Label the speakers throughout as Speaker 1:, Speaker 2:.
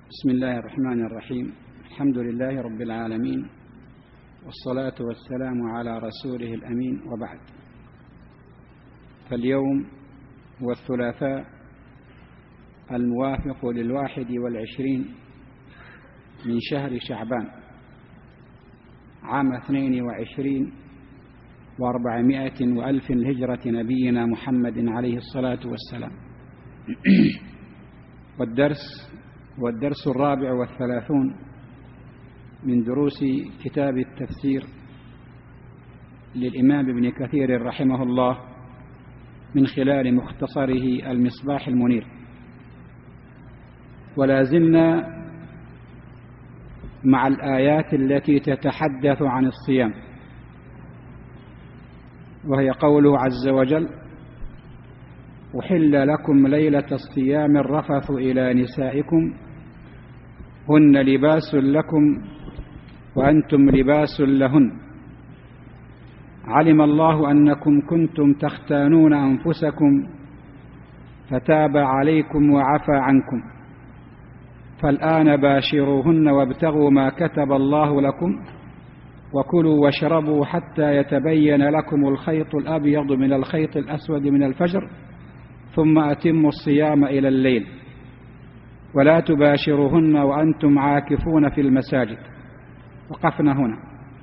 Speaker 1: بسم الله الرحمن الرحيم. الحمد لله رب العالمين، والصلاة والسلام على رسوله الأمين، وبعد. فاليوم هو الثلاثاء الموافق 21 من شهر شعبان عام 22 و400 وألف الهجرة نبينا محمد عليه الصلاة والسلام. والدرس 34 من دروس كتاب التفسير للإمام ابن كثير رحمه الله من خلال مختصره المصباح المنير. ولا زلنا مع الآيات التي تتحدث عن الصيام، وهي قوله عز وجل: أحل لكم ليلة الصيام الرفث إلى نسائكم هن لباس لكم وأنتم لباس لهن علم الله أنكم كنتم تختانون أنفسكم فتاب عليكم وعفى عنكم فالآن باشروهن وابتغوا ما كتب الله لكم وكلوا واشربوا حتى يتبين لكم الخيط الأبيض من الخيط الأسود من الفجر ثم أتموا الصيام إلى الليل ولا تباشروهن وأنتم عاكفون في المساجد. وقفنا هنا.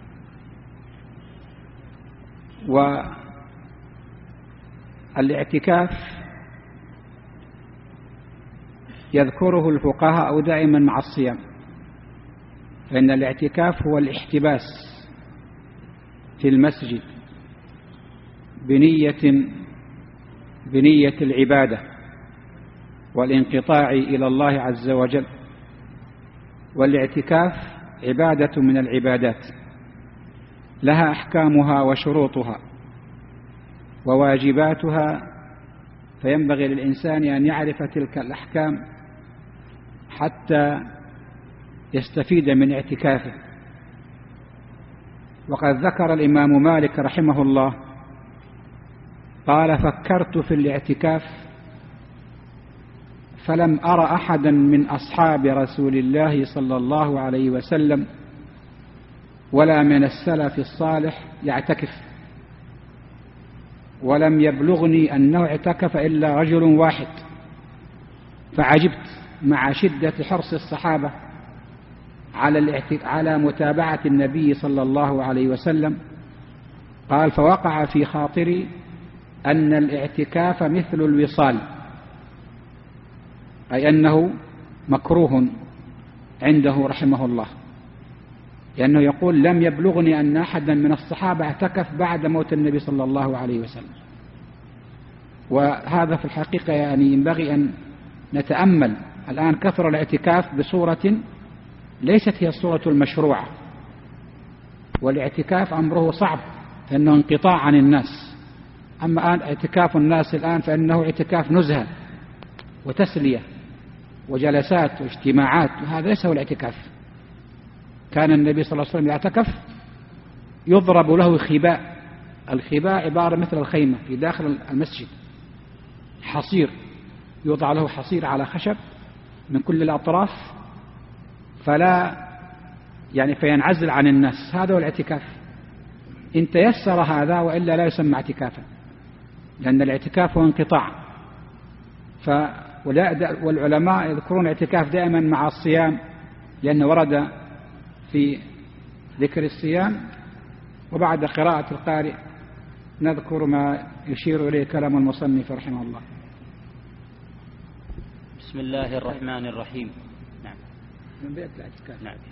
Speaker 1: والاعتكاف يذكره الفقهاء دائما مع الصيام، فإن الاعتكاف هو الاحتباس في المسجد بنية العبادة والانقطاع إلى الله عز وجل. والاعتكاف عبادة من العبادات لها أحكامها وشروطها وواجباتها، فينبغي للإنسان أن يعرف تلك الأحكام حتى يستفيد من اعتكافه. وقد ذكر الإمام مالك رحمه الله قال: فكرت في الاعتكاف فلم أرى أحدا من أصحاب رسول الله صلى الله عليه وسلم ولا من السلف الصالح يعتكف، ولم يبلغني أنه اعتكف إلا رجل واحد، فعجبت مع شدة حرص الصحابة على متابعة النبي صلى الله عليه وسلم. قال: فوقع في خاطري أن الاعتكاف مثل الوصال، أي أنه مكروه عنده رحمه الله، لأنه يقول: لم يبلغني أن أحدا من الصحابة اعتكف بعد موت النبي صلى الله عليه وسلم. وهذا في الحقيقة ينبغي أن نتأمل. الآن كثر الاعتكاف بصورة ليست هي الصورة المشروعة، والاعتكاف أمره صعب فإنه انقطاع عن الناس. أما اعتكاف الناس الآن فإنه اعتكاف نزهة وتسلية وجلسات واجتماعات، وهذا ليس هو الاعتكاف. كان النبي صلى الله عليه وسلم يعتكف يضرب له خباء. الخباء عبارة مثل الخيمة في داخل المسجد، حصير، يوضع له حصير على خشب من كل الأطراف فينعزل عن الناس. هذا هو الاعتكاف إن تيسر هذا، وإلا لا يسمى اعتكافا، لأن الاعتكاف هو انقطاع. والعلماء يذكرون الاعتكاف دائما مع الصيام، لأنه ورد في ذكر الصيام. وبعد قراءة القارئ نذكر ما يشير إليه كلام المصنف رحمه الله.
Speaker 2: بسم الله الرحمن الرحيم. نعم.
Speaker 1: من بيت الاعتكاف.
Speaker 2: نعم.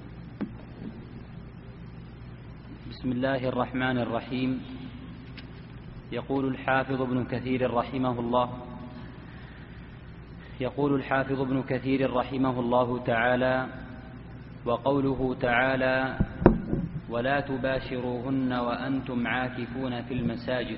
Speaker 2: بسم الله الرحمن الرحيم. يقول الحافظ ابن كثير رحمه الله تعالى: وقوله تعالى: ولا تباشروهن وأنتم عاكفون في المساجد.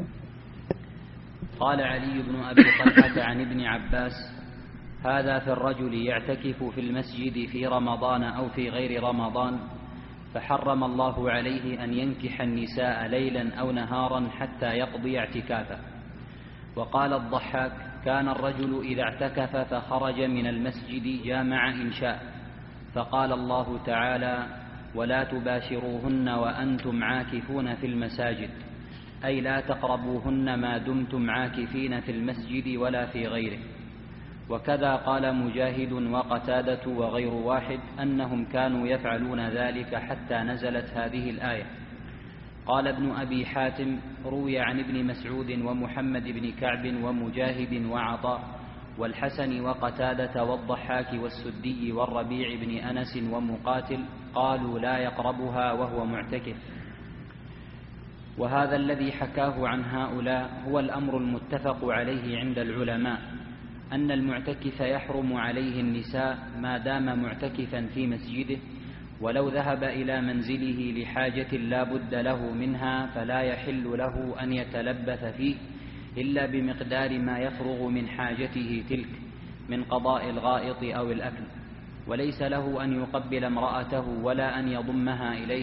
Speaker 2: قال علي بن أبي طلحة عن ابن عباس: هذا في الرجل يعتكف في المسجد في رمضان أو في غير رمضان، فحرم الله عليه أن ينكح النساء ليلا أو نهارا حتى يقضي اعتكافه. وقال الضحاك: كان الرجل إذا اعتكف فخرج من المسجد جامع إن شاء، فقال الله تعالى: ولا تباشروهن وأنتم عاكفون في المساجد، أي لا تقربوهن ما دمتم عاكفين في المسجد ولا في غيره. وكذا قال مجاهد وقتادة وغير واحد أنهم كانوا يفعلون ذلك حتى نزلت هذه الآية. قال ابن أبي حاتم: روي عن ابن مسعود ومحمد بن كعب ومجاهد وعطاء والحسن وقتادة والضحاك والسدي والربيع بن أنس ومقاتل قالوا لا يقربها وهو معتكف. وهذا الذي حكاه عن هؤلاء هو الأمر المتفق عليه عند العلماء، أن المعتكف يحرم عليه النساء ما دام معتكفا في مسجده، ولو ذهب إلى منزله لحاجة لا بد له منها فلا يحل له أن يتلبث فيه إلا بمقدار ما يفرغ من حاجته تلك من قضاء الغائط أو الأكل، وليس له أن يقبل امرأته ولا أن يضمها إليه،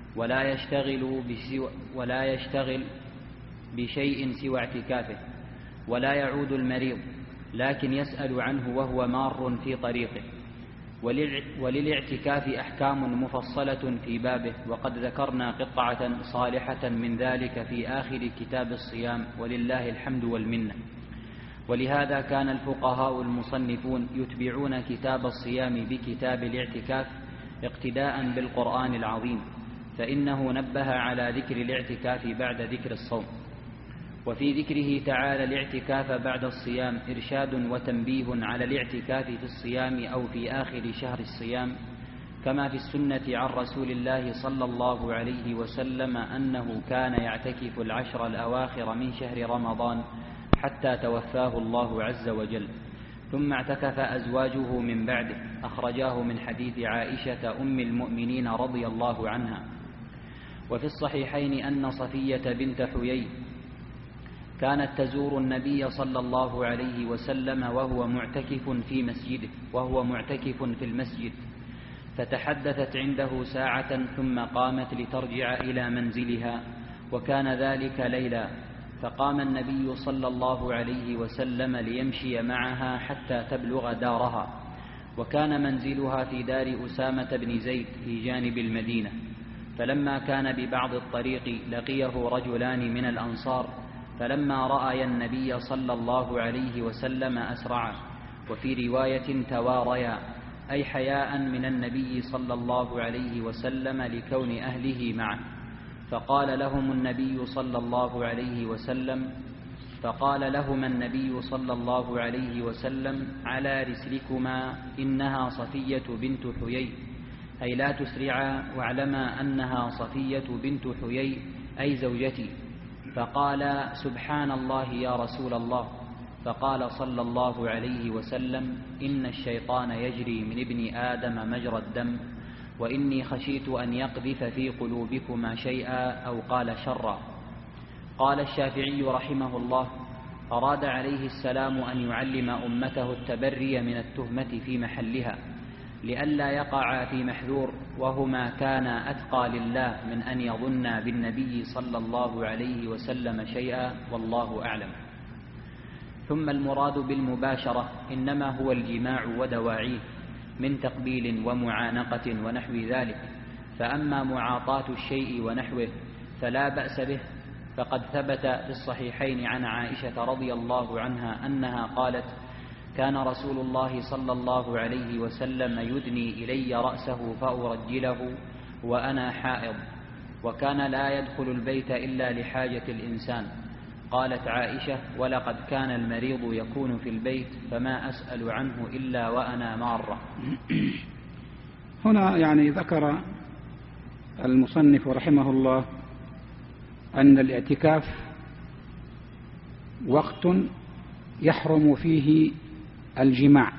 Speaker 2: ولا يشتغل بشيء سوى اعتكافه، ولا يعود المريض، لكن يسأل عنه وهو مار في طريقه. وللاعتكاف أحكام مفصلة في بابه، وقد ذكرنا قطعة صالحة من ذلك في آخر كتاب الصيام، ولله الحمد والمنة. ولهذا كان الفقهاء المصنفون يتبعون كتاب الصيام بكتاب الاعتكاف اقتداء بالقرآن العظيم، فإنه نبه على ذكر الاعتكاف بعد ذكر الصوم. وفي ذكره تعالى الاعتكاف بعد الصيام إرشاد وتنبيه على الاعتكاف في الصيام أو في آخر شهر الصيام، كما في السنة عن رسول الله صلى الله عليه وسلم أنه كان يعتكف العشر الأواخر من شهر رمضان حتى توفاه الله عز وجل، ثم اعتكف أزواجه من بعده، أخرجاه من حديث عائشة أم المؤمنين رضي الله عنها. وفي الصحيحين أن صفية بنت حيي كانت تزور النبي صلى الله عليه وسلم وهو معتكف في المسجد، فتحدثت عنده ساعة ثم قامت لترجع إلى منزلها، وكان ذلك ليلا، فقام النبي صلى الله عليه وسلم ليمشي معها حتى تبلغ دارها، وكان منزلها في دار أسامة بن زيد في جانب المدينة. فلما كان ببعض الطريق لقيه رجلان من الأنصار، فلما رأي النبي صلى الله عليه وسلم أسرعا، وفي رواية تواريا، أي حياء من النبي صلى الله عليه وسلم لكون أهله معه، فقال لهما النبي صلى الله عليه وسلم: على رسلكما، إنها صفية بنت حيي، أي لا تسرعا، واعلما أنها صفية بنت حيي أي زوجتي. فقال: سبحان الله يا رسول الله. فقال صلى الله عليه وسلم: إن الشيطان يجري من ابن آدم مجرى الدم، وإني خشيت أن يقذف في قلوبكما شيئا أو قال شرا. قال الشافعي رحمه الله: أراد عليه السلام أن يعلم أمته التبري من التهمة في محلها، لئلا يقع في محذور، وهما كان أتقى لله من أن يظن بالنبي صلى الله عليه وسلم شيئا، والله أعلم. ثم المراد بالمباشرة إنما هو الجماع ودواعيه من تقبيل ومعانقة ونحو ذلك، فأما معاطاة الشيء ونحوه فلا بأس به، فقد ثبت في الصحيحين عن عائشة رضي الله عنها أنها قالت: كان رسول الله صلى الله عليه وسلم يدني إلي رأسه فأرجله وأنا حائض، وكان لا يدخل البيت إلا لحاجة الإنسان. قالت عائشة: ولقد كان المريض يكون في البيت فما أسأل عنه إلا وأنا مارة.
Speaker 1: هنا يعني ذكر المصنف رحمه الله أن الاعتكاف وقت يحرم فيه الجماع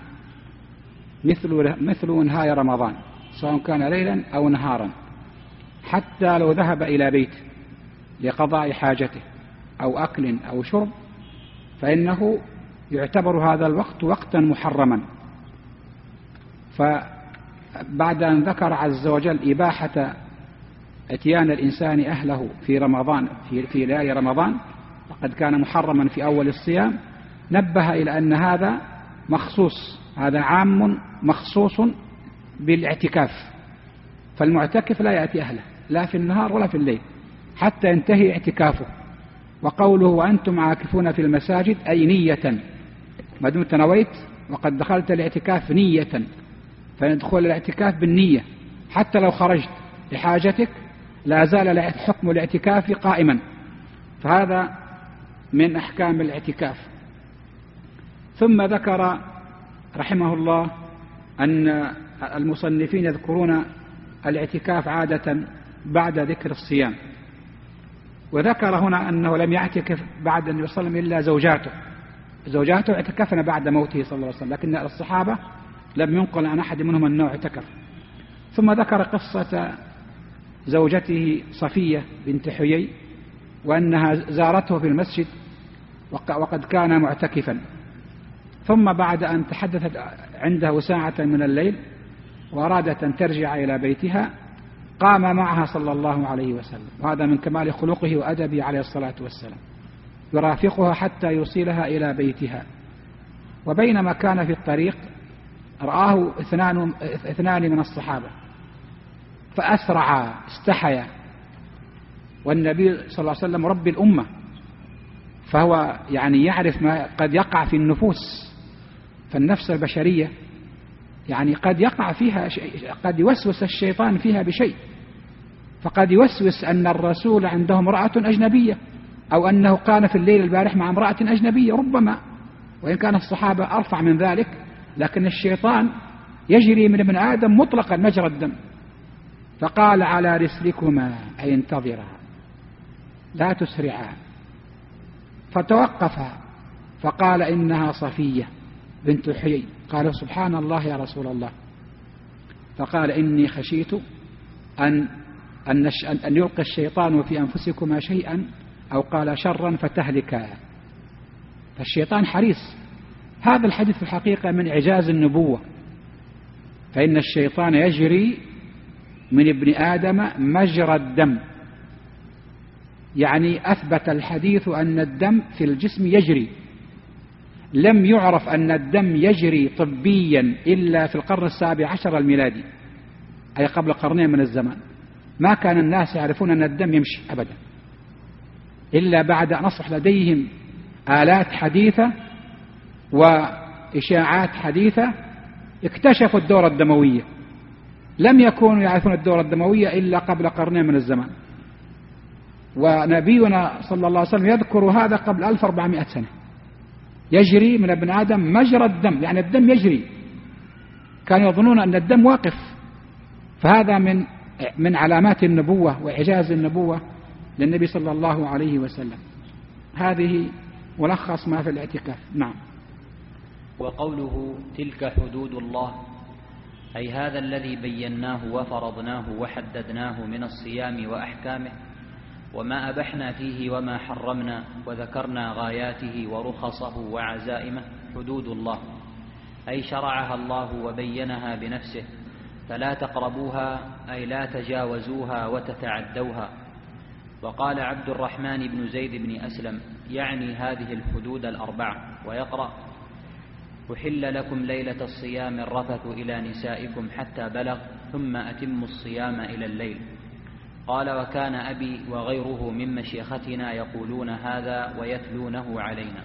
Speaker 1: مثل نهاية رمضان، سواء كان ليلا أو نهارا، حتى لو ذهب إلى بيت لقضاء حاجته أو أكل أو شرب، فإنه يعتبر هذا الوقت وقتا محرما. فبعد أن ذكر عز وجل إباحة اتيان الإنسان أهله في رمضان في ليالي رمضان، وقد كان محرما في أول الصيام، نبه إلى أن هذا مخصوص، هذا عام مخصوص بالاعتكاف، فالمعتكف لا يأتي أهله لا في النهار ولا في الليل حتى ينتهي اعتكافه. وقوله وأنتم عاكفون في المساجد أي نية، ما دمت نويت وقد دخلت الاعتكاف نية، فندخل الاعتكاف بالنية حتى لو خرجت لحاجتك لا زال حكم الاعتكاف قائما، فهذا من أحكام الاعتكاف. ثم ذكر رحمه الله أن المصنفين يذكرون الاعتكاف عادة بعد ذكر الصيام، وذكر هنا أنه لم يعتكف بعد النبي صلى الله عليه وسلم إلا زوجاته اعتكفنا بعد موته صلى الله عليه وسلم، لكن الصحابة لم ينقل عن أحد منهم أنه اعتكف. ثم ذكر قصة زوجته صفية بنت حيي وأنها زارته في المسجد وقد كان معتكفا، ثم بعد أن تحدثت عنده ساعة من الليل وأرادت أن ترجع إلى بيتها قام معها صلى الله عليه وسلم، وهذا من كمال خلقه وأدبه عليه الصلاة والسلام، يرافقها حتى يوصلها إلى بيتها. وبينما كان في الطريق رآه اثنان من الصحابة فأسرعا استحيا، والنبي صلى الله عليه وسلم رب الأمة، فهو يعني يعرف ما قد يقع في النفوس، فالنفس البشرية يعني قد يقع فيها قد يوسوس الشيطان فيها بشيء، فقد يوسوس أن الرسول عنده امرأة أجنبية، أو أنه كان في الليل البارح مع امرأة أجنبية ربما، وإن كان الصحابة أرفع من ذلك، لكن الشيطان يجري من ابن آدم مطلقا مجرى الدم. فقال على رسلكما أي انتظرا لا تسرعا، فتوقفا فقال إنها صفية بنت حيي. قال سبحان الله يا رسول الله، فقال إني خشيت أن يلقي الشيطان في أنفسكما شيئا أو قال شرا فتهلكا، فالشيطان حريص. هذا الحديث في الحقيقة من إعجاز النبوة، فإن الشيطان يجري من ابن آدم مجرى الدم، يعني أثبت الحديث أن الدم في الجسم يجري. لم يعرف أن الدم يجري طبيا إلا في القرن 17 الميلادي، أي قبل قرنين من الزمان. ما كان الناس يعرفون أن الدم يمشي أبدا إلا بعد أن أصبح لديهم آلات حديثة وإشاعات حديثة اكتشفوا الدورة الدموية. لم يكونوا يعرفون الدورة الدموية إلا قبل قرنين من الزمان، ونبينا صلى الله عليه وسلم يذكر هذا قبل 1400 سنة. يجري من ابن آدم مجرى الدم، يعني الدم يجري، كانوا يظنون أن الدم واقف. فهذا من علامات النبوة وإعجاز النبوة للنبي صلى الله عليه وسلم. هذه ملخص ما في الاعتكاف. نعم.
Speaker 2: وقوله تلك حدود الله أي هذا الذي بيناه وفرضناه وحددناه من الصيام وأحكامه، وما أبحنا فيه وما حرمنا، وذكرنا غاياته ورخصه وعزائمه، حدود الله أي شرعها الله وبينها بنفسه، فلا تقربوها أي لا تجاوزوها وتتعدوها. وقال عبد الرحمن بن زيد بن أسلم يعني هذه الحدود الأربعة، ويقرأ أحل لكم ليلة الصيام الرفث إلى نسائكم حتى بلغ ثم أتموا الصيام إلى الليل. قال وكان أبي وغيره من مشيختنا يقولون هذا ويتلونه علينا.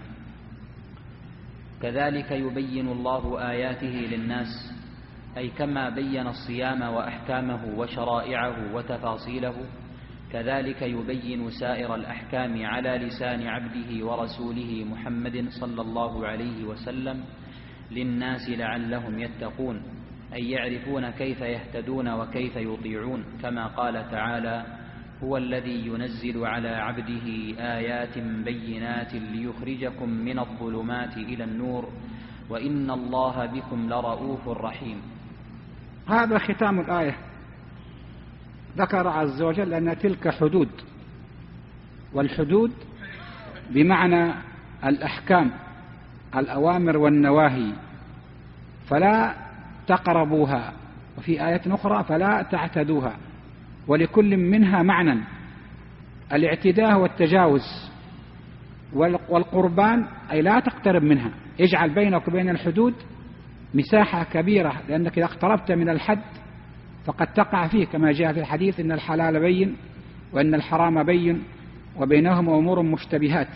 Speaker 2: كذلك يبين الله آياته للناس، أي كما بين الصيام وأحكامه وشرائعه وتفاصيله، كذلك يبين سائر الأحكام على لسان عبده ورسوله محمد صلى الله عليه وسلم للناس لعلهم يتقون، أي يعرفون كيف يهتدون وكيف يطيعون، كما قال تعالى هو الذي ينزل على عبده آيات بينات ليخرجكم من الظلمات إلى النور وإن الله بكم لرؤوف رحيم.
Speaker 1: هذا ختام الآية. ذكر عز وجل أن تلك حدود، والحدود بمعنى الأحكام، الأوامر والنواهي، فلا تقربوها، وفي آية أخرى فلا تعتدوها، ولكل منها معنى. الاعتداء والتجاوز، والقربان أي لا تقترب منها، اجعل بينك وبين الحدود مساحة كبيرة، لأنك إذا اقتربت من الحد فقد تقع فيه، كما جاء في الحديث إن الحلال بين وإن الحرام بين وبينهما أمور مشتبهات.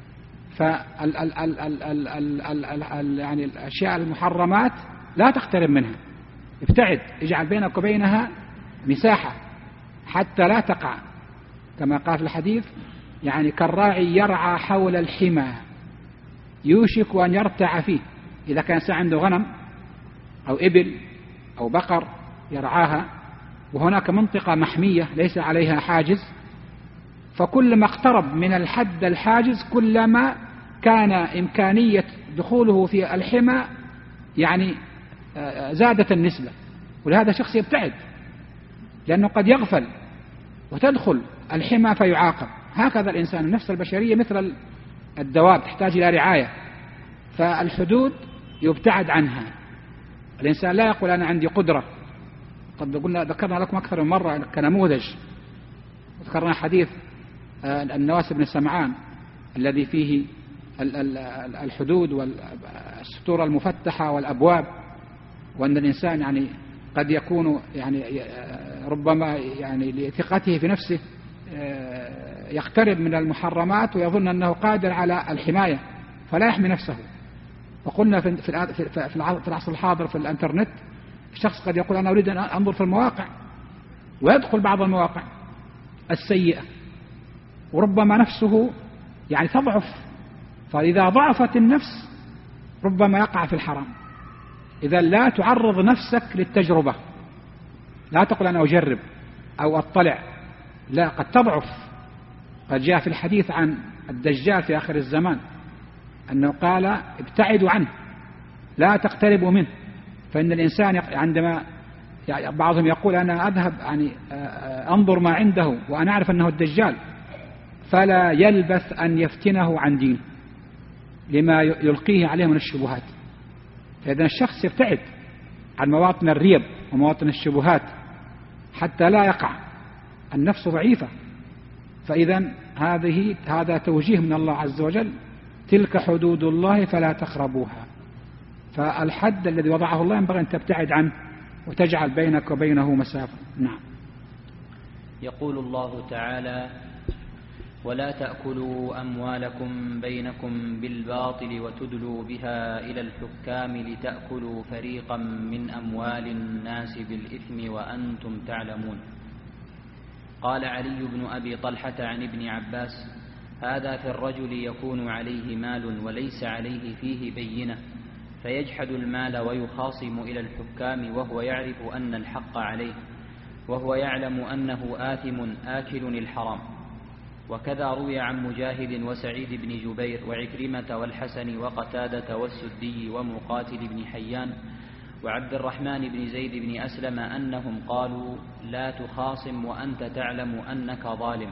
Speaker 1: يعني الأشياء المحرمات لا تقترب منها، ابتعد، اجعل بينك وبينها مساحة حتى لا تقع، كما قال في الحديث يعني كالراعي يرعى حول الحمى يوشك أن يرتع فيه. إذا كان عنده غنم أو إبل أو بقر يرعاها وهناك منطقة محمية ليس عليها حاجز، فكلما اقترب من الحد الحاجز كلما كان إمكانية دخوله في الحمى يعني زادت النسبة، ولهذا شخص يبتعد لأنه قد يغفل وتدخل الحمى فيعاقب. هكذا الإنسان، النفس البشرية مثل الدواب تحتاج إلى رعاية، فالحدود يبتعد عنها. الإنسان لا يقول أنا عندي قدرة. قد ذكرنا لكم أكثر من مرة كنموذج، ذكرنا حديث النواس بن سمعان الذي فيه الحدود والستور المفتحة والأبواب، وأن الإنسان يعني قد يكون يعني ربما يعني لثقته في نفسه يقترب من المحرمات ويظن أنه قادر على الحماية فلا يحمي نفسه. وقلنا في العصر الحاضر في الانترنت الشخص قد يقول أنا أريد أن أنظر في المواقع ويدخل بعض المواقع السيئة، وربما نفسه يعني تضعف، فإذا ضعفت النفس ربما يقع في الحرام. إذا لا تعرض نفسك للتجربة، لا تقول أنا أجرب أو أطلع، لا، قد تضعف. قد جاء في الحديث عن الدجال في آخر الزمان أنه قال ابتعدوا عنه لا تقتربوا منه، فإن الإنسان عندما يعني بعضهم يقول أنا أذهب يعني أنظر ما عنده وأنا أعرف أنه الدجال، فلا يلبث أن يفتنه عن دينه لما يلقيه عليه من الشبهات. فإذا الشخص يبتعد عن مواطن الريب ومواطن الشبهات حتى لا يقع، النفس ضعيفة. فإذا هذا توجيه من الله عز وجل، تلك حدود الله فلا تقربوها. فالحد الذي وضعه الله ينبغي أن تبتعد عنه وتجعل بينك وبينه مسافة. نعم.
Speaker 2: يقول الله تعالى: ولا تأكلوا أموالكم بينكم بالباطل وتدلوا بها إلى الحكام لتأكلوا فريقا من أموال الناس بالإثم وأنتم تعلمون. قال علي بن أبي طلحة عن ابن عباس: هذا في الرجل يكون عليه مال وليس عليه فيه بينة، فيجحد المال ويخاصم إلى الحكام وهو يعرف أن الحق عليه، وهو يعلم أنه آثم آكل الحرام. وكذا روي عن مجاهد وسعيد بن جبير وعكرمة والحسن وقتادة والسدي ومقاتل بن حيان وعبد الرحمن بن زيد بن أسلم أنهم قالوا: لا تخاصم وأنت تعلم أنك ظالم،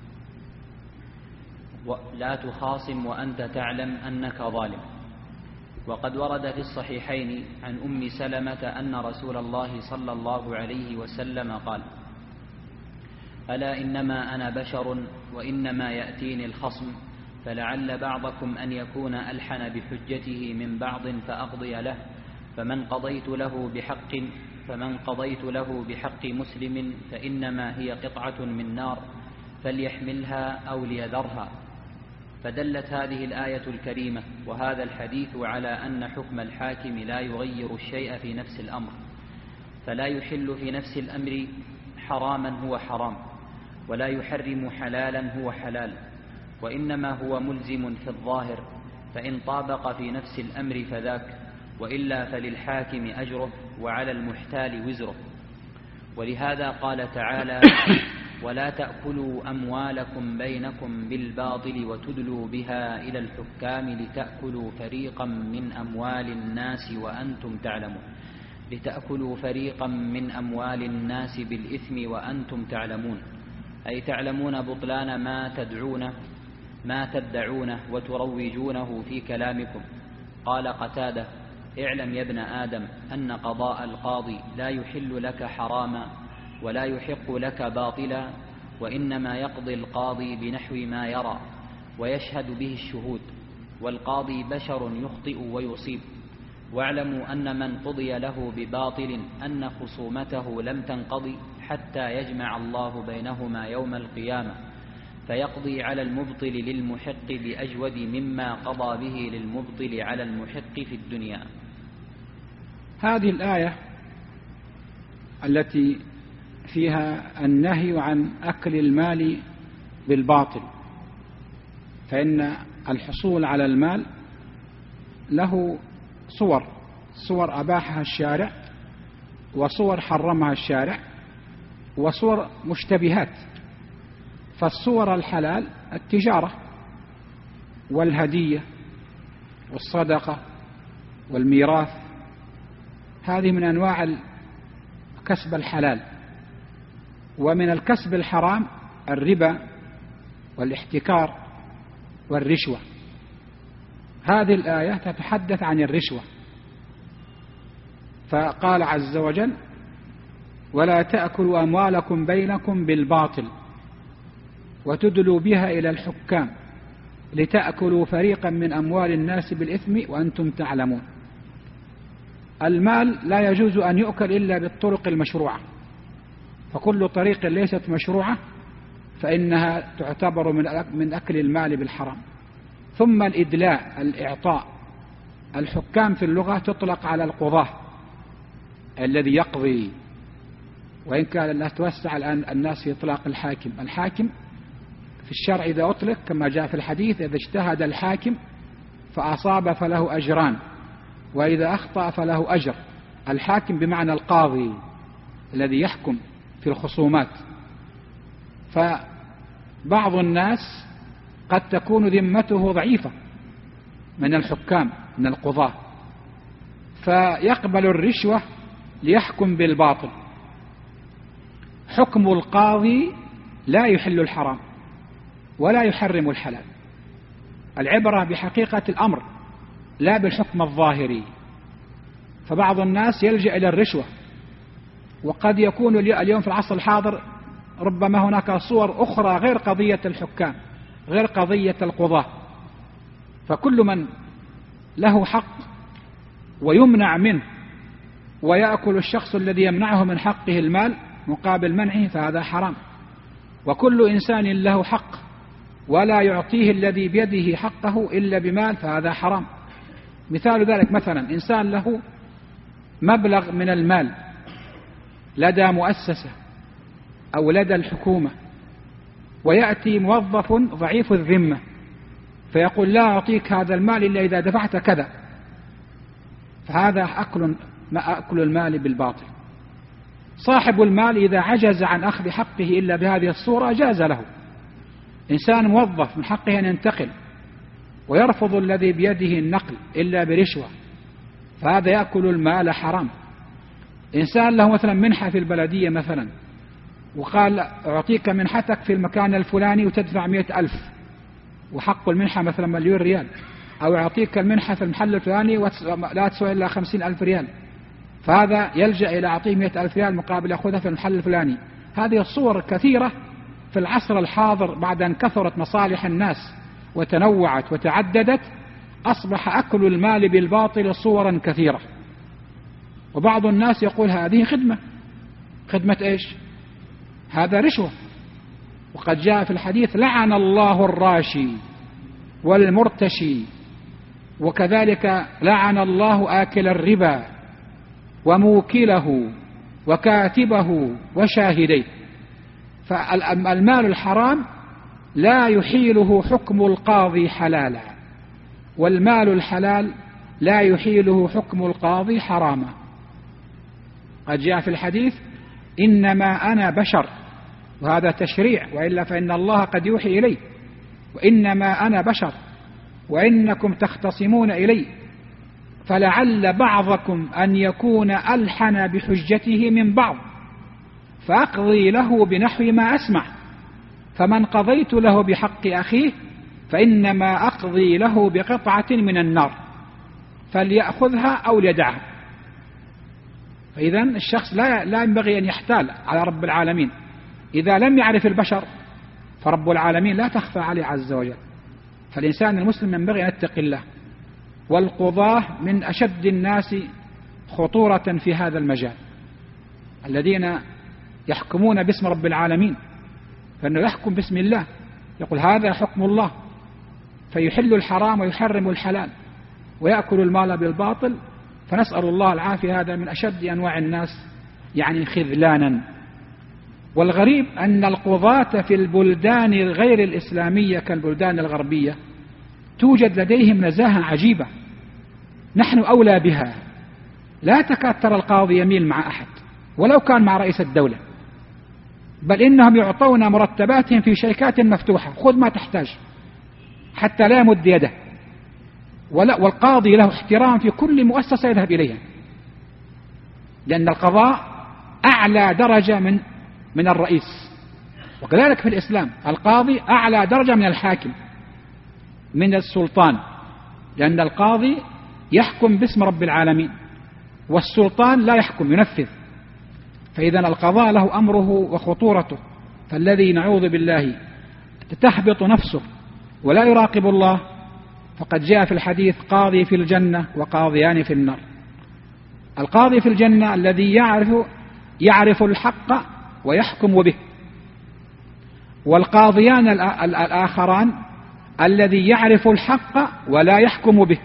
Speaker 2: لا تخاصم وأنت تعلم أنك ظالم. وقد ورد في الصحيحين عن أم سلمة أن رسول الله صلى الله عليه وسلم قال: ألا إنما أنا بشر وإنما يأتيني الخصم، فلعل بعضكم أن يكون ألحن بحجته من بعض فأقضي له، فمن قضيت له بحق مسلم فإنما هي قطعة من نار فليحملها أو ليذرها. فدلت هذه الآية الكريمة وهذا الحديث على أن حكم الحاكم لا يغير الشيء في نفس الأمر، فلا يحل في نفس الأمر حراما هو حرام، ولا يحرم حلالا هو حلال، وإنما هو ملزم في الظاهر، فإن طابق في نفس الأمر فذاك، وإلا فللحاكم أجره وعلى المحتال وزره. ولهذا قال تعالى: ولا تأكلوا أموالكم بينكم بالباطل وتدلوا بها إلى الحكام لتأكلوا فريقا من أموال الناس وأنتم تعلمون. لتأكلوا فريقا من أموال الناس بالإثم وأنتم تعلمون، أي تعلمون بطلان ما تدعونه وتروجونه في كلامكم. قال قتادة: اعلم يا ابن آدم أن قضاء القاضي لا يحل لك حراما ولا يحق لك باطلا، وإنما يقضي القاضي بنحو ما يرى، ويشهد به الشهود، والقاضي بشر يخطئ ويصيب. واعلموا أن من قضي له بباطل أن خصومته لم تنقضي حتى يجمع الله بينهما يوم القيامة، فيقضي على المبطل للمحق بأجود مما قضى به للمبطل على المحق في الدنيا.
Speaker 1: هذه الآية التي فيها النهي عن أكل المال بالباطل، فإن الحصول على المال له صور أباحها الشارع، وصور حرمها الشارع، وصور مشتبهات. فالصور الحلال التجارة والهدية والصدقة والميراث، هذه من أنواع الكسب الحلال. ومن الكسب الحرام الربا والاحتكار والرشوة. هذه الآية تتحدث عن الرشوة، فقال عز وجل: ولا تأكلوا أموالكم بينكم بالباطل وتدلوا بها إلى الحكام لتأكلوا فريقا من أموال الناس بالإثم وأنتم تعلمون. المال لا يجوز أن يؤكل إلا بالطرق المشروعة، فكل طريق ليست مشروعة فإنها تعتبر من أكل المال بالحرام. ثم الإدلاء، الإعطاء. الحكام في اللغة تطلق على القضاة الذي يقضي، وإن كان لا توسع الآن الناس في إطلاق الحاكم. الحاكم في الشرع إذا أطلق كما جاء في الحديث: إذا اجتهد الحاكم فأصاب فله أجران، وإذا أخطأ فله أجر. الحاكم بمعنى القاضي الذي يحكم في الخصومات. فبعض الناس قد تكون ذمته ضعيفة من الحكام من القضاة، فيقبل الرشوة ليحكم بالباطل. حكم القاضي لا يحل الحرام ولا يحرم الحلال، العبرة بحقيقة الأمر لا بالحكم الظاهري. فبعض الناس يلجأ إلى الرشوة، وقد يكون اليوم في العصر الحاضر ربما هناك صور أخرى غير قضية الحكام، غير قضية القضاة. فكل من له حق ويمنع منه ويأكل الشخص الذي يمنعه من حقه المال مقابل منعه فهذا حرام. وكل إنسان له حق ولا يعطيه الذي بيده حقه إلا بمال فهذا حرام. مثال ذلك مثلا إنسان له مبلغ من المال لدى مؤسسة أو لدى الحكومة، ويأتي موظف ضعيف الذمة فيقول: لا أعطيك هذا المال إلا إذا دفعت كذا، فهذا أكل المال بالباطل. صاحب المال إذا عجز عن أخذ حقه إلا بهذه الصورة جاز له. إنسان موظف من حقه أن ينتقل ويرفض الذي بيده النقل إلا برشوة، فهذا يأكل المال حرام. إنسان له مثلا منحة في البلدية مثلا، وقال: أعطيك منحتك في المكان الفلاني وتدفع 100,000، وحق المنحة مثلا 1,000,000 ريال، أو أعطيك المنحة في المحل الفلاني ولا تسوى إلا 50,000 ريال، فهذا يلجأ إلى أعطيه 100,000 ريال مقابل يأخذها في المحل الفلاني. هذه الصور كثيرة في العصر الحاضر بعد أن كثرت مصالح الناس وتنوعت وتعددت، أصبح أكل المال بالباطل صورا كثيرة. وبعض الناس يقول: هذه خدمة إيش؟ هذا رشوة. وقد جاء في الحديث: لعن الله الراشي والمرتشي، وكذلك لعن الله آكل الربا وموكله وكاتبه وشاهديه. فالمال الحرام لا يحيله حكم القاضي حلالا، والمال الحلال لا يحيله حكم القاضي حراما. قد جاء في الحديث: إنما أنا بشر، وهذا تشريع، وإلا فإن الله قد يوحي إلي، وإنما أنا بشر وإنكم تختصمون إلي، فلعل بعضكم أن يكون ألحن بحجته من بعض، فأقضي له بنحو ما أسمع، فمن قضيت له بحق أخيه فإنما أقضي له بقطعة من النار فليأخذها أو ليدعها. فإذن الشخص لا ينبغي أن يحتال على رب العالمين. إذا لم يعرف البشر فرب العالمين لا تخفى عليه عز وجل، فالإنسان المسلم ينبغي أن يتقي الله. والقضاة من أشد الناس خطورة في هذا المجال، الذين يحكمون باسم رب العالمين، فإنه يحكم باسم الله، يقول هذا حكم الله، فيحل الحرام ويحرم الحلال ويأكل المال بالباطل. فنسأل الله العافية، هذا من أشد أنواع الناس يعني خذلانا. والغريب أن القضاة في البلدان غير الإسلامية كالبلدان الغربية توجد لديهم نزاهة عجيبة، نحن أولى بها. لا تكاد ترى القاضي يميل مع أحد ولو كان مع رئيس الدولة، بل إنهم يعطون مرتباتهم في شركات مفتوحة، خذ ما تحتاج حتى لا يمد يده. والقاضي له احترام في كل مؤسسة يذهب إليها، لأن القضاء أعلى درجة من الرئيس. وكذلك في الإسلام القاضي أعلى درجة من الحاكم من السلطان، لأن القاضي يحكم باسم رب العالمين والسلطان لا يحكم، ينفذ. فإذا القضاء له أمره وخطورته. فالذي نعوذ بالله تحبط نفسه ولا يراقب الله، فقد جاء في الحديث قاضي في الجنة وقاضيان في النار. القاضي في الجنة الذي يعرف الحق ويحكم به، والقاضيان الآخران الذي يعرف الحق ولا يحكم به،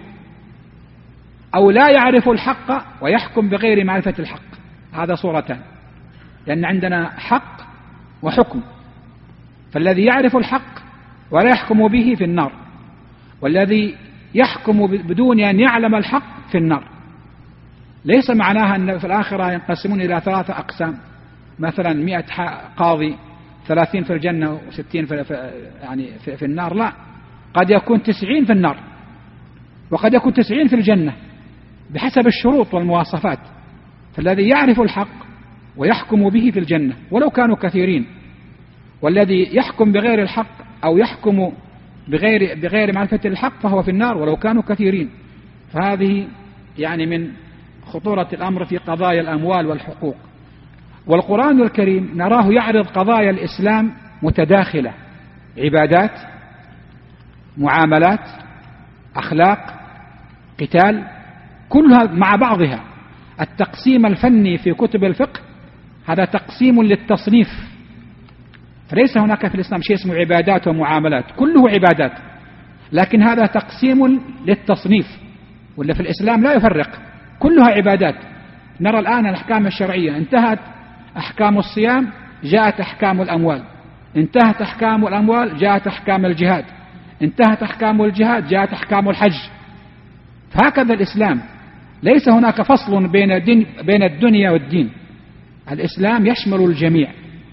Speaker 1: أو لا يعرف الحق ويحكم بغير معرفة الحق. هذا صورتان، لأن عندنا حق وحكم. فالذي يعرف الحق ولا يحكم به في النار، والذي يحكم بدون أن يعلم الحق في النار. ليس معناها أن في الآخرة ينقسمون إلى 3 أقسام، مثلا 100 قاضي، 30 في الجنة و60 في النار. لا، قد يكون 90 في النار وقد يكون 90 في الجنة بحسب الشروط والمواصفات. فالذي يعرف الحق ويحكم به في الجنة ولو كانوا كثيرين، والذي يحكم بغير الحق أو يحكم بغير معرفة الحق فهو في النار ولو كانوا كثيرين. فهذه يعني من خطورة الأمر في قضايا الأموال والحقوق. والقرآن الكريم نراه يعرض قضايا الإسلام متداخلة، عبادات، معاملات، أخلاق، قتال، كلها مع بعضها. التقسيم الفني في كتب الفقه هذا تقسيم للتصنيف، فليس هناك في الإسلام شيء اسمه عبادات ومعاملات، كله عبادات، لكن هذا تقسيم للتصنيف. ولا في الإسلام لا يفرق، كلها عبادات. نرى الآن الأحكام الشرعية، انتهت أحكام الصيام جاءت أحكام الأموال، انتهت أحكام الأموال جاءت أحكام الجهاد، انتهت أحكام الجهاد جاءت أحكام الحج. فهكذا الإسلام، ليس هناك فصل بين الدنيا والدين، الإسلام يشمل الجميع.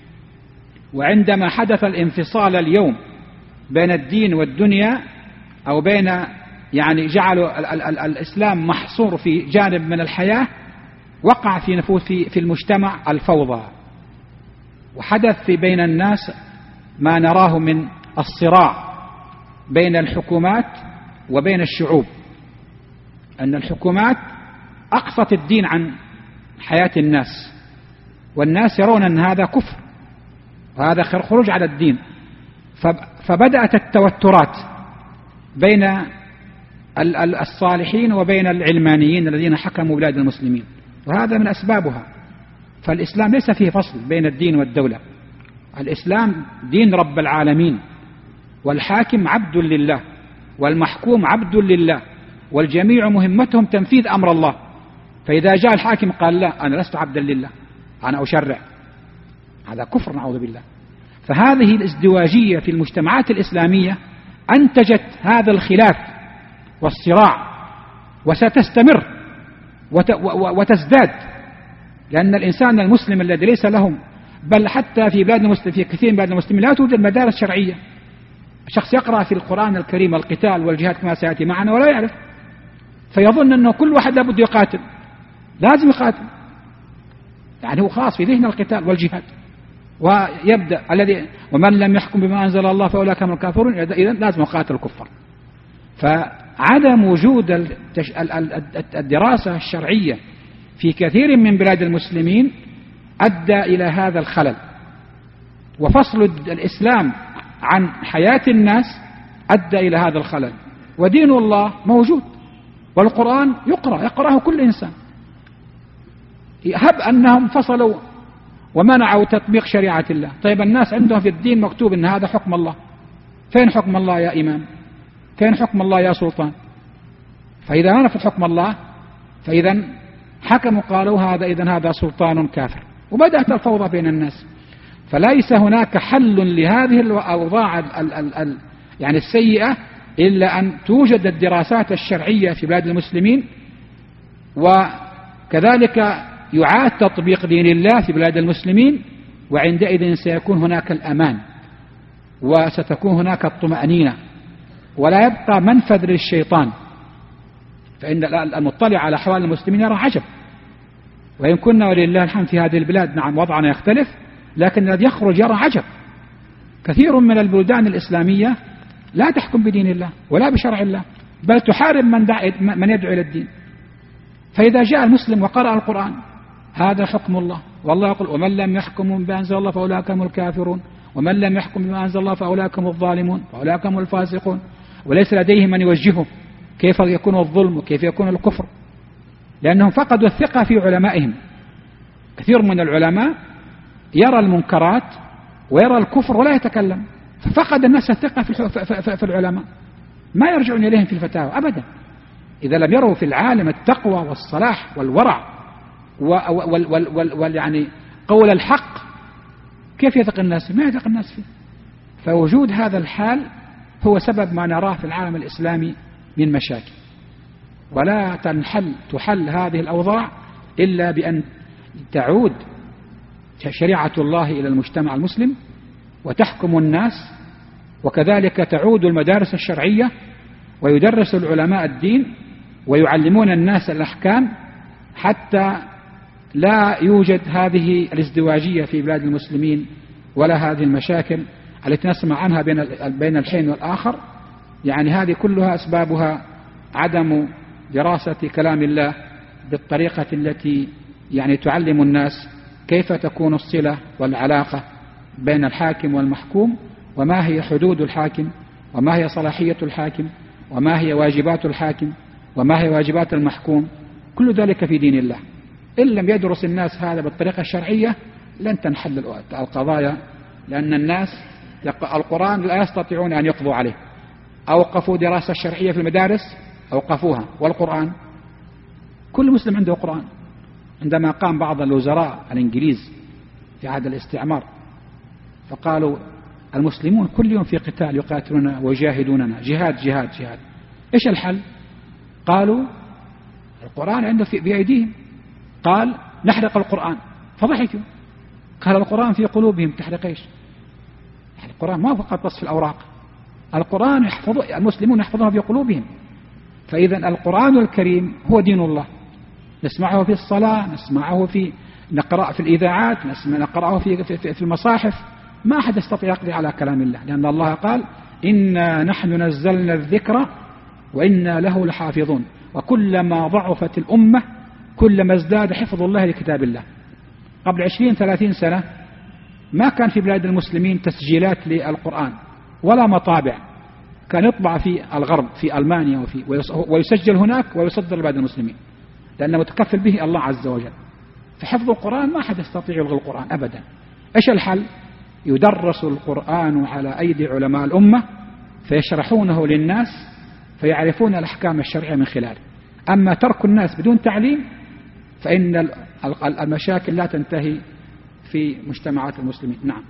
Speaker 1: وعندما حدث الانفصال اليوم بين الدين والدنيا، أو بين جعلوا الإسلام محصور في جانب من الحياة، وقع في نفوس في المجتمع الفوضى، وحدث بين الناس ما نراه من الصراع بين الحكومات وبين الشعوب، أن الحكومات أقصت الدين عن حياة الناس، والناس يرون أن هذا كفر وهذا خروج على الدين. فبدأت التوترات بين الصالحين وبين العلمانيين الذين حكموا بلاد المسلمين، وهذا من أسبابها. فالإسلام ليس فيه فصل بين الدين والدولة، الإسلام دين رب العالمين، والحاكم عبد لله والمحكوم عبد لله، والجميع مهمتهم تنفيذ أمر الله. فإذا جاء الحاكم قال لا، أنا لست عبدا لله، أنا أشرع، هذا كفر نعوذ بالله. فهذه الازدواجية في المجتمعات الإسلامية أنتجت هذا الخلاف والصراع، وستستمر وتزداد، لأن الإنسان المسلم الذي ليس لهم، بل حتى في بلاد المسلمين، في كثير من بلاد المسلمين لا توجد مدارس شرعية. الشخص يقرأ في القرآن الكريم القتال والجهاد كما سيأتي معنا ولا يعرف، فيظن أنه كل واحد لابد يقاتل، لازم يقاتل، هو خاص في ذهن القتال والجهاد. ويبدأ الذي ومن لم يحكم بما أنزل الله فأولئك هم الكافرون، إذن لازم يقاتل الكفار. فعدم وجود الدراسة الشرعية في كثير من بلاد المسلمين أدى إلى هذا الخلل، وفصل الإسلام عن حياة الناس أدى إلى هذا الخلل. ودين الله موجود، والقرآن يقرأه كل إنسان. هب أنهم فصلوا ومنعوا تطبيق شريعة الله. طيب الناس عندهم في الدين مكتوب أن هذا حكم الله. فين حكم الله يا إمام؟ فين حكم الله يا سلطان؟ فإذا ما نفذ حكم الله فإذا حكموا قالوا هذا سلطان كافر، وبدأت الفوضى بين الناس. فليس هناك حل لهذه الأوضاع يعني السيئة إلا أن توجد الدراسات الشرعية في بلاد المسلمين، وكذلك يعاد تطبيق دين الله في بلاد المسلمين، وعندئذ سيكون هناك الأمان وستكون هناك الطمأنينة، ولا يبقى منفذ للشيطان. فإن المطلع على أحوال المسلمين يرى عجب، وإن كنا ولله الحمد في هذه البلاد نعم وضعنا يختلف، لكن الذي يخرج يرى عجب. كثير من البلدان الإسلامية لا تحكم بدين الله ولا بشرع الله، بل تحارب من يدعو إلى الدين. فإذا جاء المسلم وقرأ القرآن هذا حكم الله، والله يقول ومن لم يحكم بما أنزل الله فأولئك هم الكافرون، ومن لم يحكم بما أنزل الله فأولئك هم الظالمون، فأولئك هم الفاسقون، وليس لديهم من يوجههم كيف يكون الظلم وكيف يكون الكفر، لأنهم فقدوا الثقة في علمائهم. كثير من العلماء يرى المنكرات ويرى الكفر ولا يتكلم، ففقد الناس الثقة في العلماء، ما يرجعون إليهم في الفتاوى أبدا. إذا لم يروا في العالم التقوى والصلاح والورع يعني قول الحق، كيف يثق الناس؟ ما يثق الناس فيه. فوجود هذا الحال هو سبب ما نراه في العالم الإسلامي من مشاكل، ولا تحل هذه الأوضاع إلا بأن تعود شريعة الله إلى المجتمع المسلم وتحكم الناس، وكذلك تعود المدارس الشرعية ويدرس العلماء الدين ويعلمون الناس الأحكام، حتى لا يوجد هذه الازدواجية في بلاد المسلمين ولا هذه المشاكل التي نسمع عنها بين الحين والآخر. يعني هذه كلها أسبابها عدم دراسة كلام الله بالطريقة التي يعني تعلم الناس كيف تكون الصلة والعلاقة بين الحاكم والمحكوم، وما هي حدود الحاكم، وما هي صلاحية الحاكم، وما هي واجبات الحاكم، وما هي واجبات المحكوم. كل ذلك في دين الله. إن لم يدرس الناس هذا بالطريقة الشرعية لن تنحل القضايا، لأن الناس القرآن لا يستطيعون أن يقضوا عليه. أوقفوا دراسة الشرعية في المدارس أوقفوها، والقرآن كل مسلم عنده قرآن. عندما قام بعض الوزراء الإنجليز في عهد الاستعمار فقالوا المسلمون كل يوم في قتال يقاتلون ويجاهدوننا، جهاد جهاد جهاد، إيش الحل؟ قالوا القرآن عنده بأيديهم. قال نحرق القرآن، فضحكوا. قال القرآن في قلوبهم، تحرق إيش؟ يعني القرآن ما هو فقط بس في الأوراق، القرآن المسلمون يحفظونه في قلوبهم. فإذا القرآن الكريم هو دين الله، نسمعه في الصلاة، نسمعه نقرأ في الإذاعات، نقرأه في المصاحف. ما أحد يستطيع يقضي على كلام الله، لأن الله قال إنا نحن نزلنا الذكر وإنا له لحافظون، وكلما ضعفت الأمة كلما ازداد حفظ الله لكتاب الله. قبل 20-30 سنة ما كان في بلاد المسلمين تسجيلات للقرآن ولا مطابع، كان يطبع في الغرب في ألمانيا ويسجل هناك ويصدر لبلاد المسلمين، لأنه متكفل به الله عز وجل. فحفظ القرآن ما أحد يستطيع يلغي القرآن أبدا. إيش الحل؟ يدرس القرآن على أيدي علماء الأمة فيشرحونه للناس فيعرفون الأحكام الشرعية من خلاله. أما ترك الناس بدون تعليم فإن المشاكل لا تنتهي في مجتمعات المسلمين. نعم.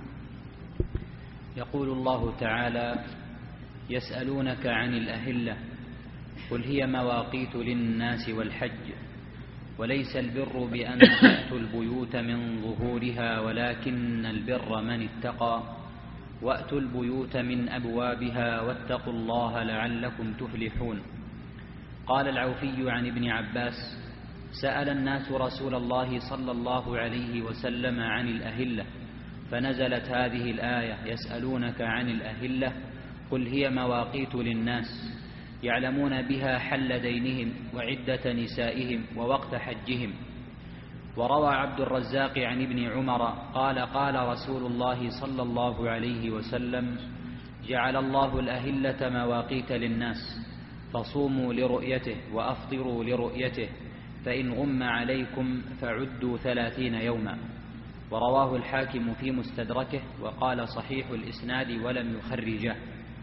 Speaker 2: يقول الله تعالى يسألونك عن الأهلة قل هي مواقيت للناس والحج وليس البر بأن تأتوا البيوت من ظهورها ولكن البر من اتقى وأتوا البيوت من أبوابها واتقوا الله لعلكم تفلحون. قال العوفي عن ابن عباس سأل الناس رسول الله صلى الله عليه وسلم عن الأهلة فنزلت هذه الآية يسألونك عن الأهلة قل هي مواقيت للناس يعلمون بها حل دينهم وعدة نسائهم ووقت حجهم. وروى عبد الرزاق عن ابن عمر قال قال رسول الله صلى الله عليه وسلم جعل الله الأهلة مواقيت للناس فصوموا لرؤيته وأفطروا لرؤيته فإن غم عليكم فعدوا 30 يوما. ورواه الحاكم في مستدركه وقال صحيح الإسناد ولم يخرجه.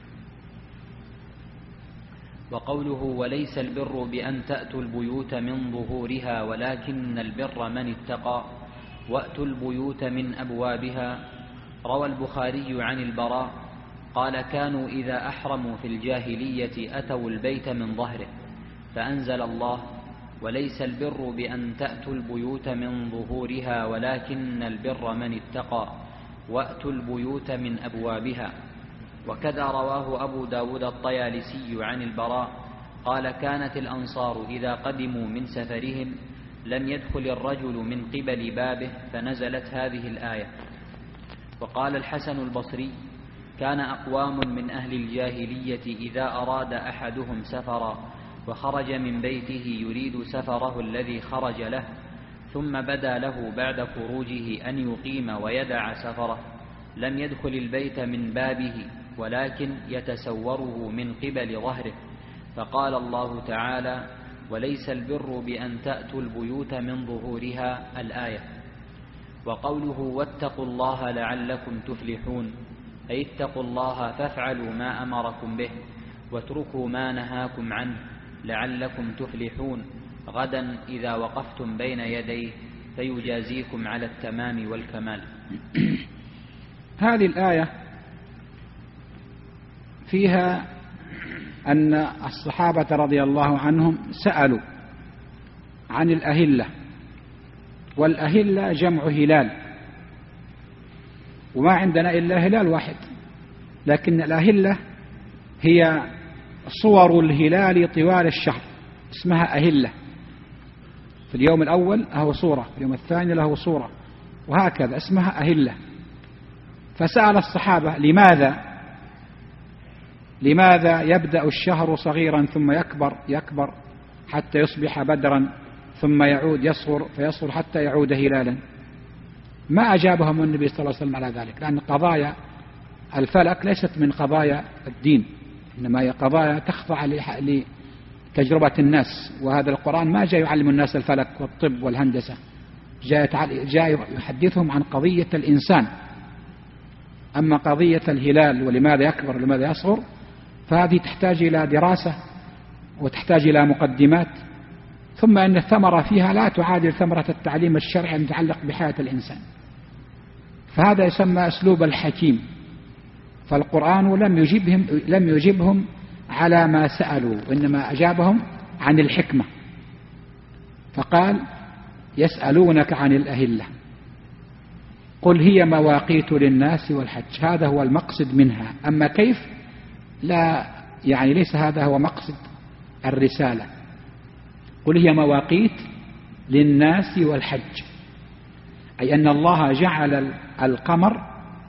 Speaker 2: وقوله وليس البر بأن تأتوا البيوت من ظهورها ولكن البر من اتقى وأتوا البيوت من أبوابها. روى البخاري عن البراء قال كانوا إذا أحرموا في الجاهلية أتوا البيت من ظهره فأنزل الله وليس البر بأن تأتوا البيوت من ظهورها ولكن البر من اتقى وأتوا البيوت من أبوابها. وكذا رواه أبو داود الطيالسي عن البراء قال كانت الأنصار إذا قدموا من سفرهم لم يدخل الرجل من قبل بابه فنزلت هذه الآية. وقال الحسن البصري كان أقوام من أهل الجاهلية إذا أراد أحدهم سفرا وخرج من بيته يريد سفره الذي خرج له ظم بدا له بعد خروجه أن يقيم ويدع سفره لم يدخل البيت من بابه ولكن يتسوره من قبل ظهره. فقال الله تعالى وليس البر بأن تأتوا البيوت من ظهورها الآية. وقوله واتقوا الله لعلكم تفلحون أي اتقوا الله فافعلوا ما أمركم به واتركوا ما نهاكم عنه لعلكم تفلحون غدا إذا وقفتم بين يديه فيجازيكم على التمام والكمال.
Speaker 1: هذه الآية فيها أن الصحابة رضي الله عنهم سألوا عن الأهلة، والأهلة جمع هلال، وما عندنا إلا هلال واحد، لكن الأهلة هي صور الهلال طوال الشهر اسمها أهلة. في اليوم الأول له صورة، في اليوم الثاني له صورة، وهكذا اسمها أهلة. فسأل الصحابة لماذا يبدأ الشهر صغيرا ثم يكبر حتى يصبح بدرا ثم يعود فيصغر حتى يعود هلالا؟ ما أجابهم النبي صلى الله عليه وسلم على ذلك، لأن قضايا الفلك ليست من قضايا الدين، إنما هي قضايا تخضع لتجربة الناس، وهذا القرآن ما جاء يعلم الناس الفلك والطب والهندسة، جاء يحدثهم عن قضية الإنسان. أما قضية الهلال ولماذا يكبر ولماذا يصغر فهذه تحتاج إلى دراسة وتحتاج إلى مقدمات، ثم أن الثمرة فيها لا تعادل ثمرة التعليم الشرعي المتعلق بحياة الإنسان، فهذا يسمى أسلوب الحكيم. فالقرآن لم يجبهم على ما سألوا، وإنما أجابهم عن الحكمة، فقال يسألونك عن الأهلة قل هي مواقيت للناس والحج، هذا هو المقصد منها. أما كيف لا، يعني ليس هذا هو مقصد الرسالة. قل هي مواقيت للناس والحج، أي أن الله جعل القمر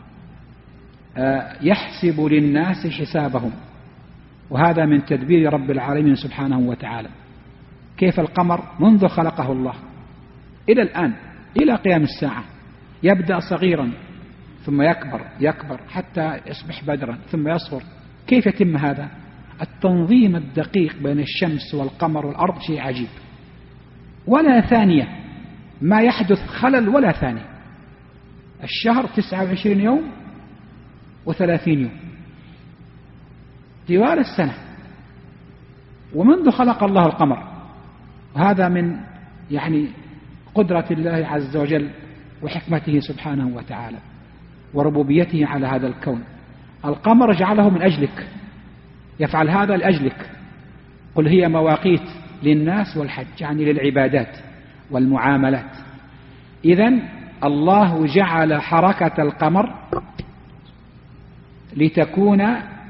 Speaker 1: يحسب للناس حسابهم، وهذا من تدبير رب العالمين سبحانه وتعالى. كيف القمر منذ خلقه الله إلى الآن إلى قيام الساعة يبدأ صغيرا ثم يكبر حتى يصبح بدرا ثم يصغر. كيف يتم هذا؟ التنظيم الدقيق بين الشمس والقمر والأرض شيء عجيب، ولا ثانية ما يحدث خلل ولا ثانية. الشهر 29 يوم و30 يوم طوال السنة، ومنذ خلق الله القمر، وهذا من قدرة الله عز وجل وحكمته سبحانه وتعالى وربوبيته على هذا الكون. القمر جعله من أجلك، يفعل هذا لأجلك. قل هي مواقيت للناس والحج، يعني للعبادات والمعاملات. إذن الله جعل حركة القمر لتكون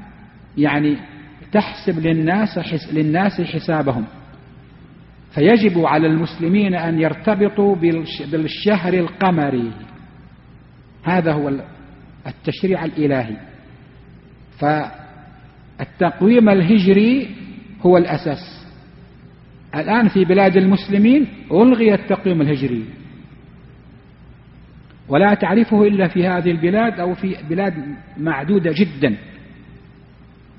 Speaker 1: تحسب للناس حسابهم، فيجب على المسلمين أن يرتبطوا بالشهر القمري، هذا هو التشريع الإلهي. فالتقويم الهجري هو الأساس. الآن في بلاد المسلمين ألغي التقويم الهجري، ولا تعرفه إلا في هذه البلاد أو في بلاد معدودة جدا،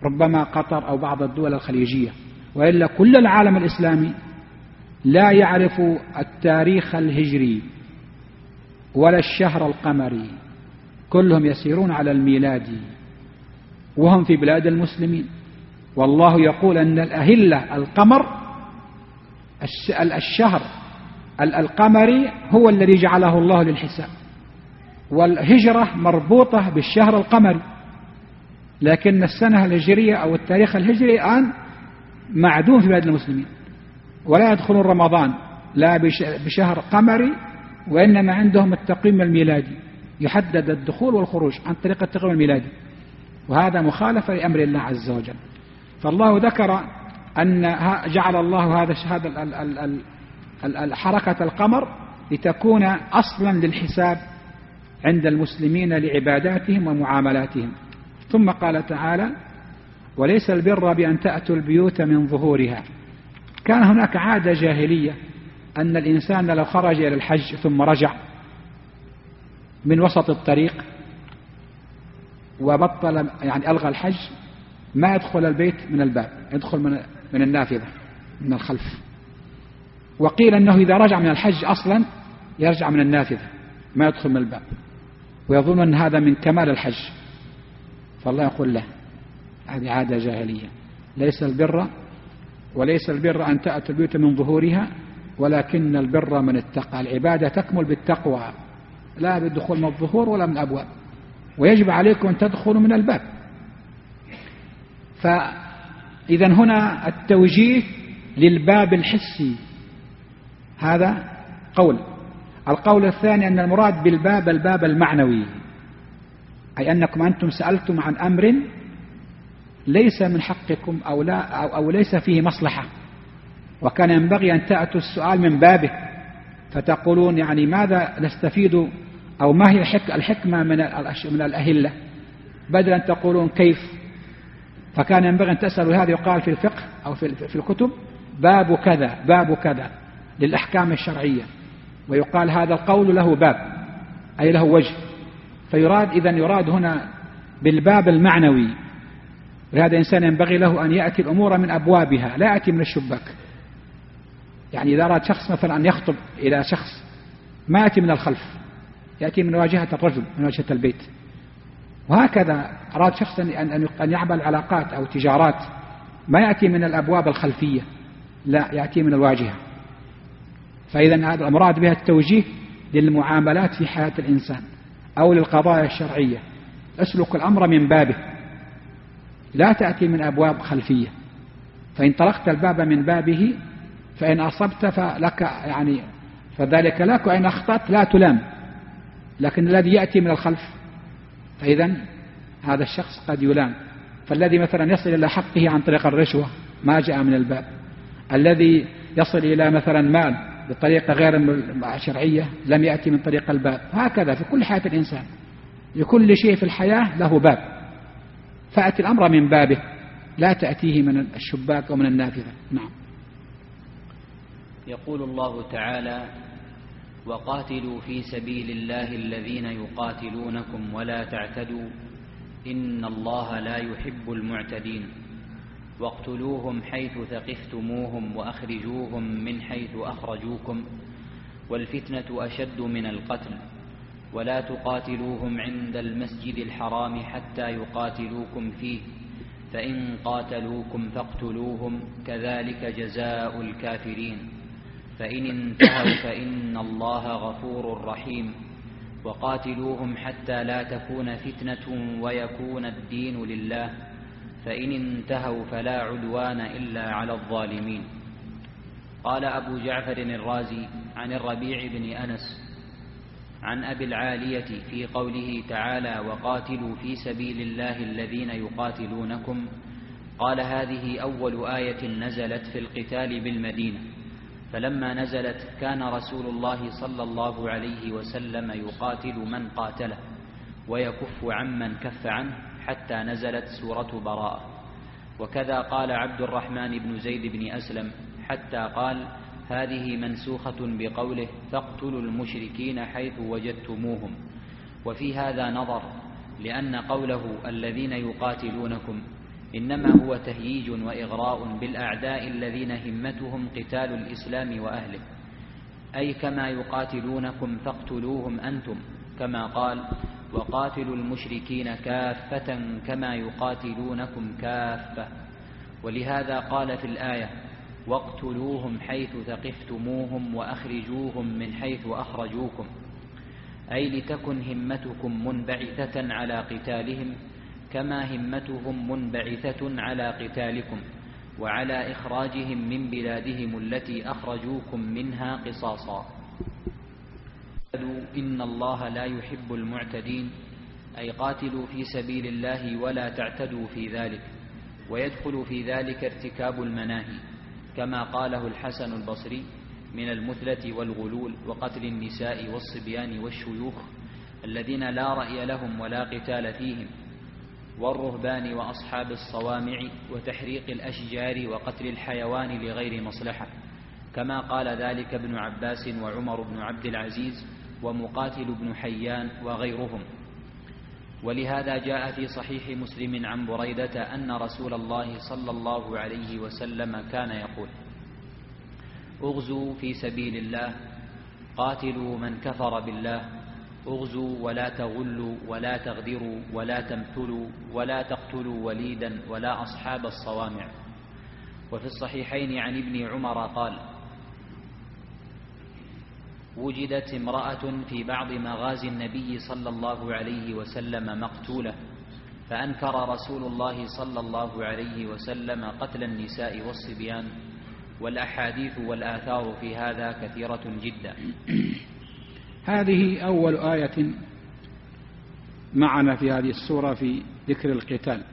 Speaker 1: ربما قطر أو بعض الدول الخليجية، وإلا كل العالم الإسلامي لا يعرف التاريخ الهجري ولا الشهر القمري، كلهم يسيرون على الميلادي وهم في بلاد المسلمين. والله يقول أن الأهلة القمر الشهر القمري هو الذي جعله الله للحساب، والهجرة مربوطة بالشهر القمري، لكن السنة الهجرية أو التاريخ الهجري الآن معدوم في بلاد المسلمين، ولا يدخلون رمضان لا بشهر قمري، وإنما عندهم التقويم الميلادي يحدد الدخول والخروج عن طريق التقويم الميلادي، وهذا مخالفة لأمر الله عز وجل. فالله ذكر أن جعل الله هذا حركة القمر لتكون أصلا للحساب عند المسلمين لعباداتهم ومعاملاتهم. ثم قال تعالى: وليس البر بأن تأتوا البيوت من ظهورها. كان هناك عادة جاهلية أن الإنسان لو خرج إلى الحج ثم رجع من وسط الطريق وبطل يعني ألغى الحج ما يدخل البيت من الباب، يدخل من النافذة من الخلف. وقيل أنه إذا رجع من الحج أصلا يرجع من النافذة ما يدخل من الباب، ويظن أن هذا من كمال الحج. فالله يقول له هذه عادة جاهلية، وليس البر أن تأتوا البيوت من ظهورها ولكن البر من اتقى. العبادة تكمل بالتقوى، لا بالدخول من الظهور ولا من الأبواب، ويجب عليكم أن تدخلوا من الباب. فإذا هنا التوجيه للباب الحسي، هذا قول. القول الثاني أن المراد بالباب الباب المعنوي، أي أنكم أنتم سألتم عن أمر ليس من حقكم أو ليس فيه مصلحة، وكان ينبغي أن تأتوا السؤال من بابه، فتقولون يعني ماذا نستفيد أو ما هي الحكمة من الأهلة، بدل أن تقولون كيف. فكان ينبغي أن تسألوا. هذا يقال في الفقه أو في الكتب باب كذا باب كذا للأحكام الشرعية، ويقال هذا القول له باب أي له وجه. يراد هنا بالباب المعنوي، وهذا إنسان ينبغي له أن يأتي الأمور من أبوابها، لا يأتي من الشباك. يعني إذا أراد شخص مثلا أن يخطب إلى شخص ما يأتي من الخلف، يأتي من واجهة الرجل من واجهة البيت. وهكذا أراد شخص أن يعمل علاقات أو تجارات ما يأتي من الأبواب الخلفية، لا يأتي من الواجهة. فإذا هذا المراد بها التوجيه للمعاملات في حياة الإنسان أو للقضايا الشرعية، اسلك الأمر من بابه، لا تأتي من أبواب خلفية. فإن طرقت الباب من بابه فإن أصبت فلك يعني فذلك لك، وإن أخطأت لا تلام. لكن الذي يأتي من الخلف فإذا هذا الشخص قد يلام. فالذي مثلا يصل إلى حقه عن طريق الرشوة ما جاء من الباب، الذي يصل إلى مثلا مال بطريقة غير شرعية لم يأتي من طريق الباب. هكذا في كل حياة الإنسان، لكل شيء في الحياة له باب، فأتي الأمر من بابه، لا تأتيه من الشباك أو من النافذة. نعم.
Speaker 2: يقول الله تعالى: وقاتلوا في سبيل الله الذين يقاتلونكم ولا تعتدوا إن الله لا يحب المعتدين واقتلوهم حيث ثقفتموهم وأخرجوهم من حيث أخرجوكم والفتنة أشد من القتل ولا تقاتلوهم عند المسجد الحرام حتى يقاتلوكم فيه فإن قاتلوكم فاقتلوهم كذلك جزاء الكافرين فإن انتهوا فإن الله غفور رحيم وقاتلوهم حتى لا تكون فتنة ويكون الدين لله فإن انتهوا فلا عدوان إلا على الظالمين. قال أبو جعفر الرازي عن الربيع بن أنس عن أبي العالية في قوله تعالى: وقاتلوا في سبيل الله الذين يقاتلونكم، قال: هذه أول آية نزلت في القتال بالمدينة، فلما نزلت كان رسول الله صلى الله عليه وسلم يقاتل من قاتله ويكف عمن كف عنه حتى نزلت سورة براءة. وكذا قال عبد الرحمن بن زيد بن أسلم حتى قال: هذه منسوخة بقوله: فاقتلوا المشركين حيث وجدتموهم. وفي هذا نظر، لأن قوله الذين يقاتلونكم إنما هو تهييج وإغراء بالأعداء الذين همتهم قتال الإسلام وأهله، أي كما يقاتلونكم فاقتلوهم أنتم، كما قال: وقاتلوا المشركين كافة كما يقاتلونكم كافة. ولهذا قال في الآية: واقتلوهم حيث ثقفتموهم وأخرجوهم من حيث أخرجوكم، أي لتكن همتكم منبعثة على قتالهم كما همتهم منبعثة على قتالكم وعلى إخراجهم من بلادهم التي أخرجوكم منها قصاصا. إن الله لا يحب المعتدين، أي قاتلوا في سبيل الله ولا تعتدوا في ذلك، ويدخل في ذلك ارتكاب المناهي، كما قاله الحسن البصري: من المثلة والغلول وقتل النساء والصبيان والشيوخ الذين لا رأي لهم ولا قتال فيهم، والرهبان وأصحاب الصوامع وتحريق الأشجار وقتل الحيوان لغير مصلحة، كما قال ذلك ابن عباس وعمر بن عبد العزيز ومقاتل بن حيان وغيرهم. ولهذا جاء في صحيح مسلم عن بريدة أن رسول الله صلى الله عليه وسلم كان يقول: اغزوا في سبيل الله، قاتلوا من كفر بالله، اغزوا ولا تغلوا ولا تغدروا ولا تمثلوا ولا تقتلوا وليدا ولا أصحاب الصوامع. وفي الصحيحين عن ابن عمر قال: وجدت امرأة في بعض مغازي النبي صلى الله عليه وسلم مقتولة، فأنكر رسول الله صلى الله عليه وسلم قتل النساء والصبيان، والأحاديث والآثار في هذا كثيرة جدا.
Speaker 1: هذه أول آية معنا في هذه السورة في ذكر القتال،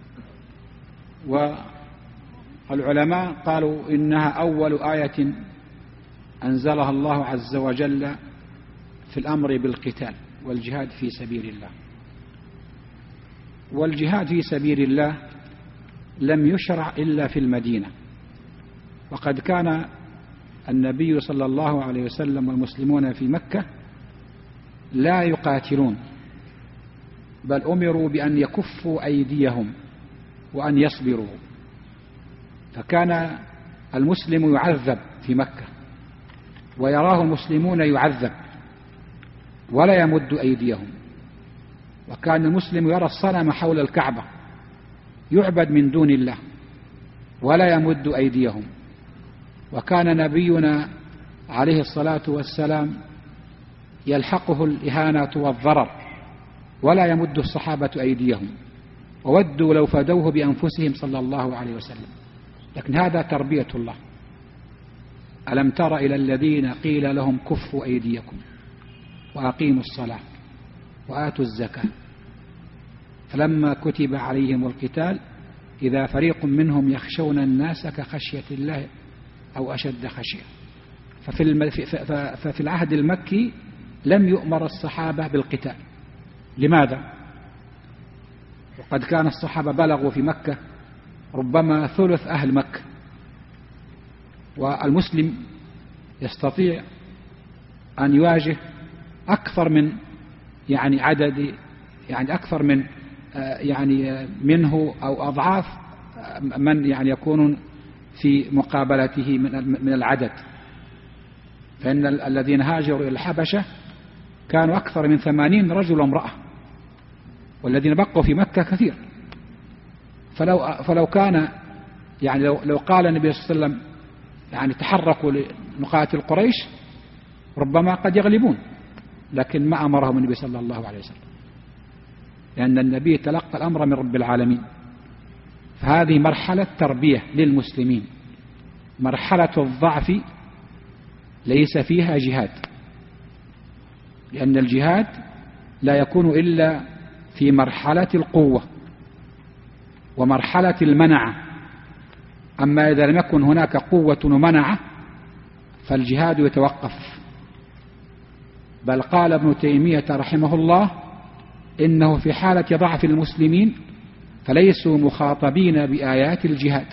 Speaker 1: والعلماء قالوا إنها أول آية أنزلها الله عز وجل في الأمر بالقتال والجهاد في سبيل الله. والجهاد في سبيل الله لم يشرع إلا في المدينة، وقد كان النبي صلى الله عليه وسلم والمسلمون في مكة لا يقاتلون، بل أمروا بأن يكفوا أيديهم وأن يصبروا، فكان المسلم يعذب في مكة ويراه المسلمون يعذب ولا يمد أيديهم، وكان المسلم يرى الصنم حول الكعبة يعبد من دون الله ولا يمد أيديهم، وكان نبينا عليه الصلاة والسلام يلحقه الإهانة والضرر ولا يمد الصحابة أيديهم، وودوا لو فدوه بأنفسهم صلى الله عليه وسلم. لكن هذا تربية الله. ألم تر إلى الذين قيل لهم كفوا أيديكم وأقيموا الصلاة وآتوا الزكاة فلما كتب عليهم القتال إذا فريق منهم يخشون الناس كخشية الله أو أشد خشية. ففي العهد المكي لم يؤمر الصحابة بالقتال. لماذا؟ وقد كان الصحابة بلغوا في مكة ربما ثلث أهل مكة، والمسلم يستطيع أن يواجه أكثر من عدد أكثر من منه أو أضعاف من يكون في مقابلته من العدد. فإن الذين هاجروا إلى الحبشة كانوا أكثر من 80 رجل وامرأة، والذين بقوا في مكة كثير. فلو كان لو قال النبي صلى الله عليه وسلم تحركوا لنقاتل قريش ربما قد يغلبون، لكن ما أمرهم النبي صلى الله عليه وسلم، لأن النبي تلقى الأمر من رب العالمين. فهذه مرحلة تربية للمسلمين. مرحلة الضعف ليس فيها جهاد، لأن الجهاد لا يكون إلا في مرحلة القوة ومرحلة المنعة. أما إذا لم يكن هناك قوة ومنعة فالجهاد يتوقف. بل قال ابن تيمية رحمه الله إنه في حالة ضعف المسلمين فليسوا مخاطبين بآيات الجهاد.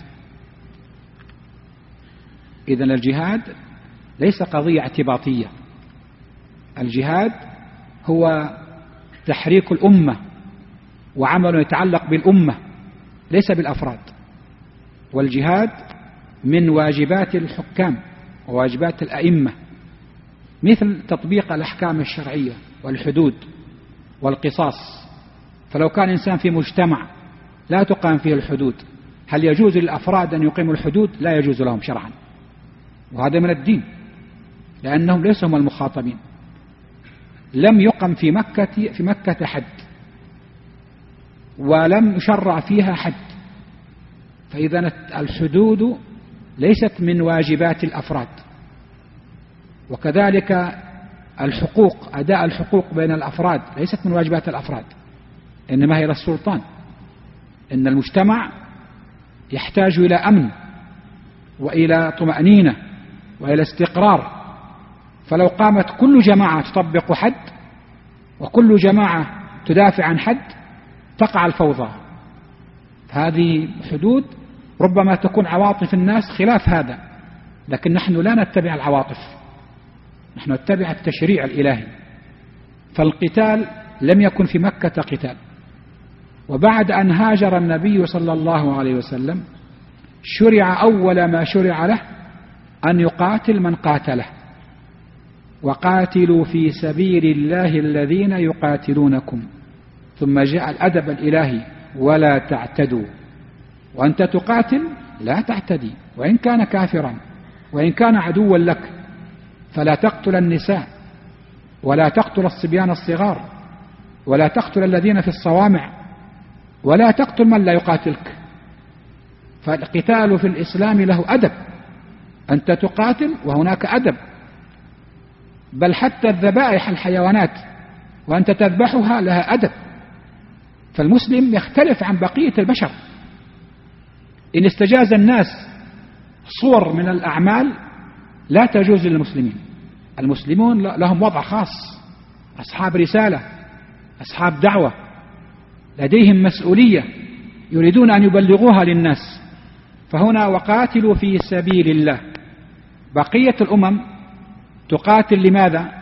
Speaker 1: إذن الجهاد ليس قضية اعتباطية، الجهاد هو تحريك الأمة وعمل يتعلق بالأمة ليس بالأفراد. والجهاد من واجبات الحكام وواجبات الأئمة، مثل تطبيق الأحكام الشرعية والحدود والقصاص. فلو كان إنسان في مجتمع لا تقام فيه الحدود، هل يجوز للأفراد أن يقيموا الحدود؟ لا يجوز لهم شرعا، وهذا من الدين، لأنهم ليسوا هم المخاطبين. لم يقم في مكة حد، ولم يشرع فيها حد، فإذا الحدود ليست من واجبات الأفراد. وكذلك الحقوق، أداء الحقوق بين الأفراد ليست من واجبات الأفراد، إنما هي للسلطان. إن المجتمع يحتاج إلى أمن وإلى طمأنينة وإلى استقرار، فلو قامت كل جماعة تطبق حد وكل جماعة تدافع عن حد تقع الفوضى. هذه حدود ربما تكون عواطف الناس خلاف هذا، لكن نحن لا نتبع العواطف، نحن نتبع التشريع الإلهي. فالقتال لم يكن في مكة قتال، وبعد أن هاجر النبي صلى الله عليه وسلم شرع أول ما شرع له أن يقاتل من قاتله، وقاتلوا في سبيل الله الذين يقاتلونكم، ثم جاء الأدب الإلهي ولا تعتدوا، وأنت تقاتل لا تعتدي، وإن كان كافرا وإن كان عدوا لك، فلا تقتل النساء ولا تقتل الصبيان الصغار ولا تقتل الذين في الصوامع ولا تقتل من لا يقاتلك. فالقتال في الإسلام له أدب، أنت تقاتل وهناك أدب، بل حتى الذبائح الحيوانات وأنت تذبحها لها أدب. فالمسلم يختلف عن بقية البشر. إن استجاز الناس صور من الأعمال لا تجوز للمسلمين. المسلمون لهم وضع خاص، أصحاب رسالة، أصحاب دعوة، لديهم مسؤولية يريدون أن يبلغوها للناس. فهنا وقاتلوا في سبيل الله. بقية الأمم تقاتل لماذا؟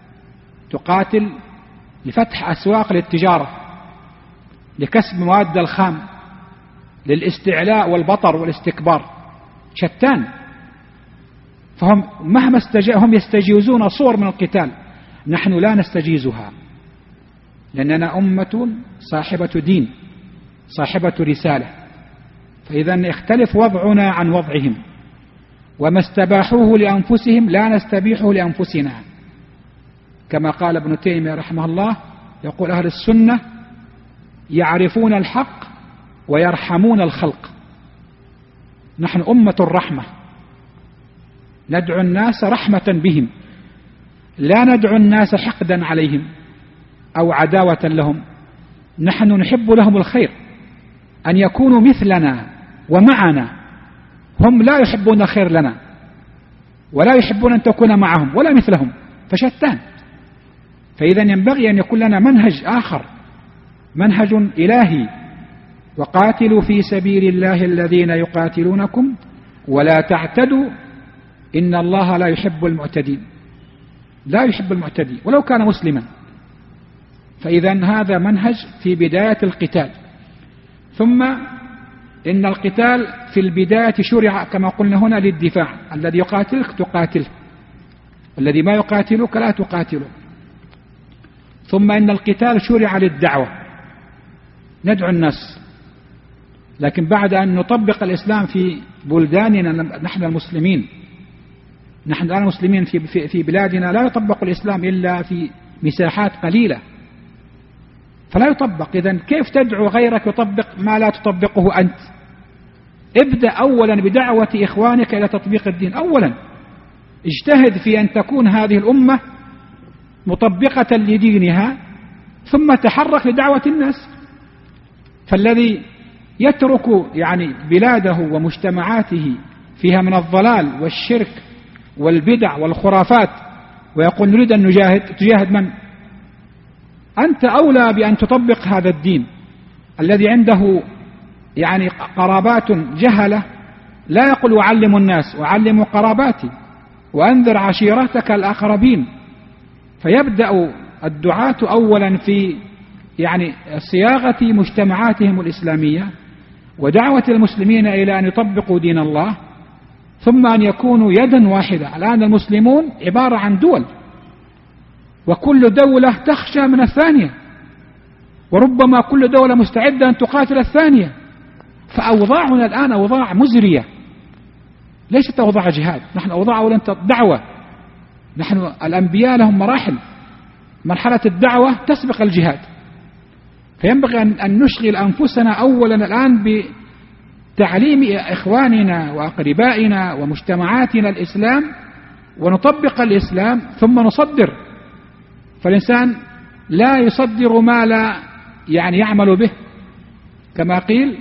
Speaker 1: تقاتل لفتح أسواق للتجارة، لكسب مواد الخام، للاستعلاء والبطر والاستكبار، شتان. فهم مهما هم يستجيزون صور من القتال، نحن لا نستجيزها، لأننا أمة صاحبة دين صاحبة رسالة. فإذا يختلف وضعنا عن وضعهم، وما استباحوه لأنفسهم لا نستبيحه لأنفسنا. كما قال ابن تيمية رحمه الله، يقول أهل السنة يعرفون الحق ويرحمون الخلق. نحن أمة الرحمة، ندعو الناس رحمة بهم، لا ندعو الناس حقدا عليهم أو عداوة لهم. نحن نحب لهم الخير، أن يكونوا مثلنا ومعنا. هم لا يحبون الخير لنا ولا يحبون أن تكون معهم ولا مثلهم، فشتان. فإذا ينبغي أن يكون لنا منهج آخر، منهج إلهي: وقاتلوا في سبيل الله الذين يقاتلونكم ولا تعتدوا إن الله لا يحب المعتدين. لا يحب المعتدين ولو كان مسلما. فإذا هذا منهج في بداية القتال. ثم إن القتال في البداية شرع كما قلنا هنا للدفاع، الذي يقاتلك تقاتله، والذي ما يقاتلك لا تقاتله. ثم إن القتال شرع للدعوة، ندعو الناس. لكن بعد أن نطبق الإسلام في بلداننا نحن المسلمين، نحن الآن المسلمين في بلادنا لا يطبق الإسلام إلا في مساحات قليلة، فلا يطبق. إذن كيف تدعو غيرك يطبق ما لا تطبقه أنت؟ ابدأ أولا بدعوة إخوانك إلى تطبيق الدين. أولا اجتهد في أن تكون هذه الأمة مطبقة لدينها، ثم تحرك لدعوة الناس. فالذي يترك بلاده ومجتمعاته فيها من الضلال والشرك والبدع والخرافات ويقول نريد أن نجاهد، تجاهد من؟ أنت أولى بأن تطبق هذا الدين. الذي عنده قرابات جهلة لا يقول أعلم الناس، أعلم قراباتي وأنذر عشيرتك الأقربين. فيبدأ الدعاة أولا في صياغة مجتمعاتهم الإسلامية، ودعوة المسلمين إلى أن يطبقوا دين الله، ثم أن يكونوا يدا واحدة. الآن المسلمون عبارة عن دول، وكل دولة تخشى من الثانية، وربما كل دولة مستعدة أن تقاتل الثانية. فأوضاعنا الآن أوضاع مزرية، ليست أوضاع جهاد. نحن أوضاع أولا دعوة. نحن الأنبياء لهم مراحل، مرحلة الدعوة تسبق الجهاد، فينبغي أن نشغل أنفسنا أولا الآن بتعليم إخواننا وأقربائنا ومجتمعاتنا الإسلام، ونطبق الإسلام ثم نصدر. فالإنسان لا يصدر ما لا يعمل به، كما قيل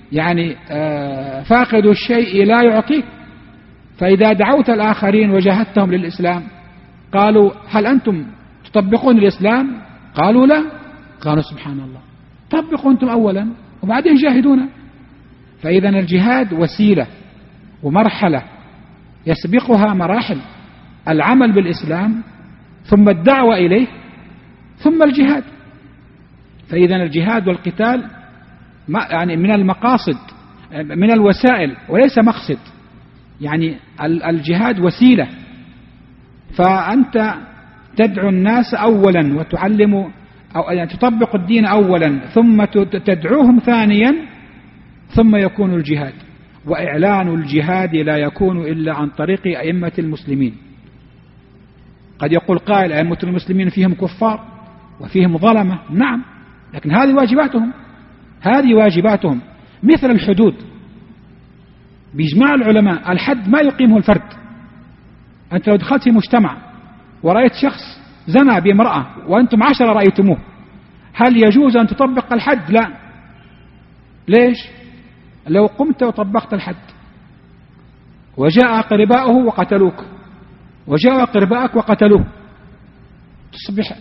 Speaker 1: فاقد الشيء لا يعطيه. فإذا دعوت الآخرين وجاهدتهم للإسلام قالوا هل أنتم تطبقون الإسلام؟ قالوا لا. قالوا سبحان الله، طبقوا أنتم أولا وبعدين جاهدونا. فإذا الجهاد وسيلة ومرحلة يسبقها مراحل: العمل بالإسلام، ثم الدعوة إليه، ثم الجهاد. فإذا الجهاد والقتال من المقاصد، من الوسائل وليس مقصد. الجهاد وسيلة، فأنت تدعو الناس أولا وتعلم أو تطبق الدين أولا، ثم تدعوهم ثانيا، ثم يكون الجهاد. وإعلان الجهاد لا يكون إلا عن طريق أئمة المسلمين. قد يقول قائل أئمة المسلمين فيهم كفار وفيهم ظلمة، نعم، لكن هذه واجباتهم. مثل الحدود، بإجماع العلماء الحد ما يقيمه الفرد. أنت لو دخلت في مجتمع ورأيت شخص زنى بامرأة وأنتم 10 رأيتموه، هل يجوز أن تطبق الحد؟ لا. ليش؟ لو قمت وطبقت الحد وجاء أقرباؤه وقتلوك، وجاء أقرباءك وقتلوه، تصبح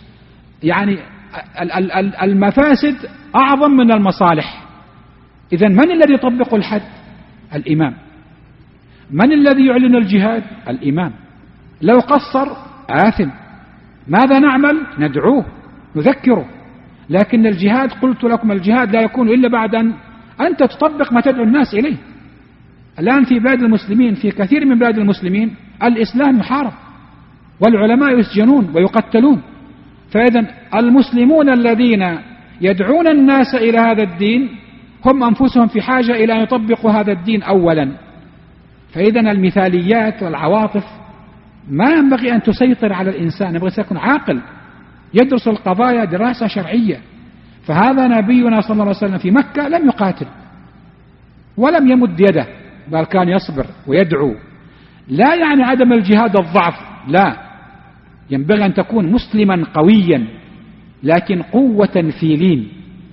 Speaker 1: المفاسد أعظم من المصالح. إذن من الذي يطبق الحد؟ الإمام. من الذي يعلن الجهاد؟ الإمام. لو قصر آثم. ماذا نعمل؟ ندعوه، نذكره. لكن الجهاد، قلت لكم الجهاد لا يكون إلا بعد أن أنت تطبق ما تدعو الناس إليه. الآن في بلاد المسلمين، في كثير من بلاد المسلمين، الإسلام يحارب والعلماء يسجنون ويقتلون. فإذا المسلمون الذين يدعون الناس إلى هذا الدين هم أنفسهم في حاجة إلى أن يطبقوا هذا الدين أولا. فإذا المثاليات والعواطف ما ينبغي أن تسيطر على الإنسان، ينبغي أن يكون عاقل يدرس القضايا دراسة شرعية. فهذا نبينا صلى الله عليه وسلم في مكة لم يقاتل ولم يمد يده، بل كان يصبر ويدعو. لا يعني عدم الجهاد الضعف، لا، ينبغي أن تكون مسلما قويا، لكن قوة في لين.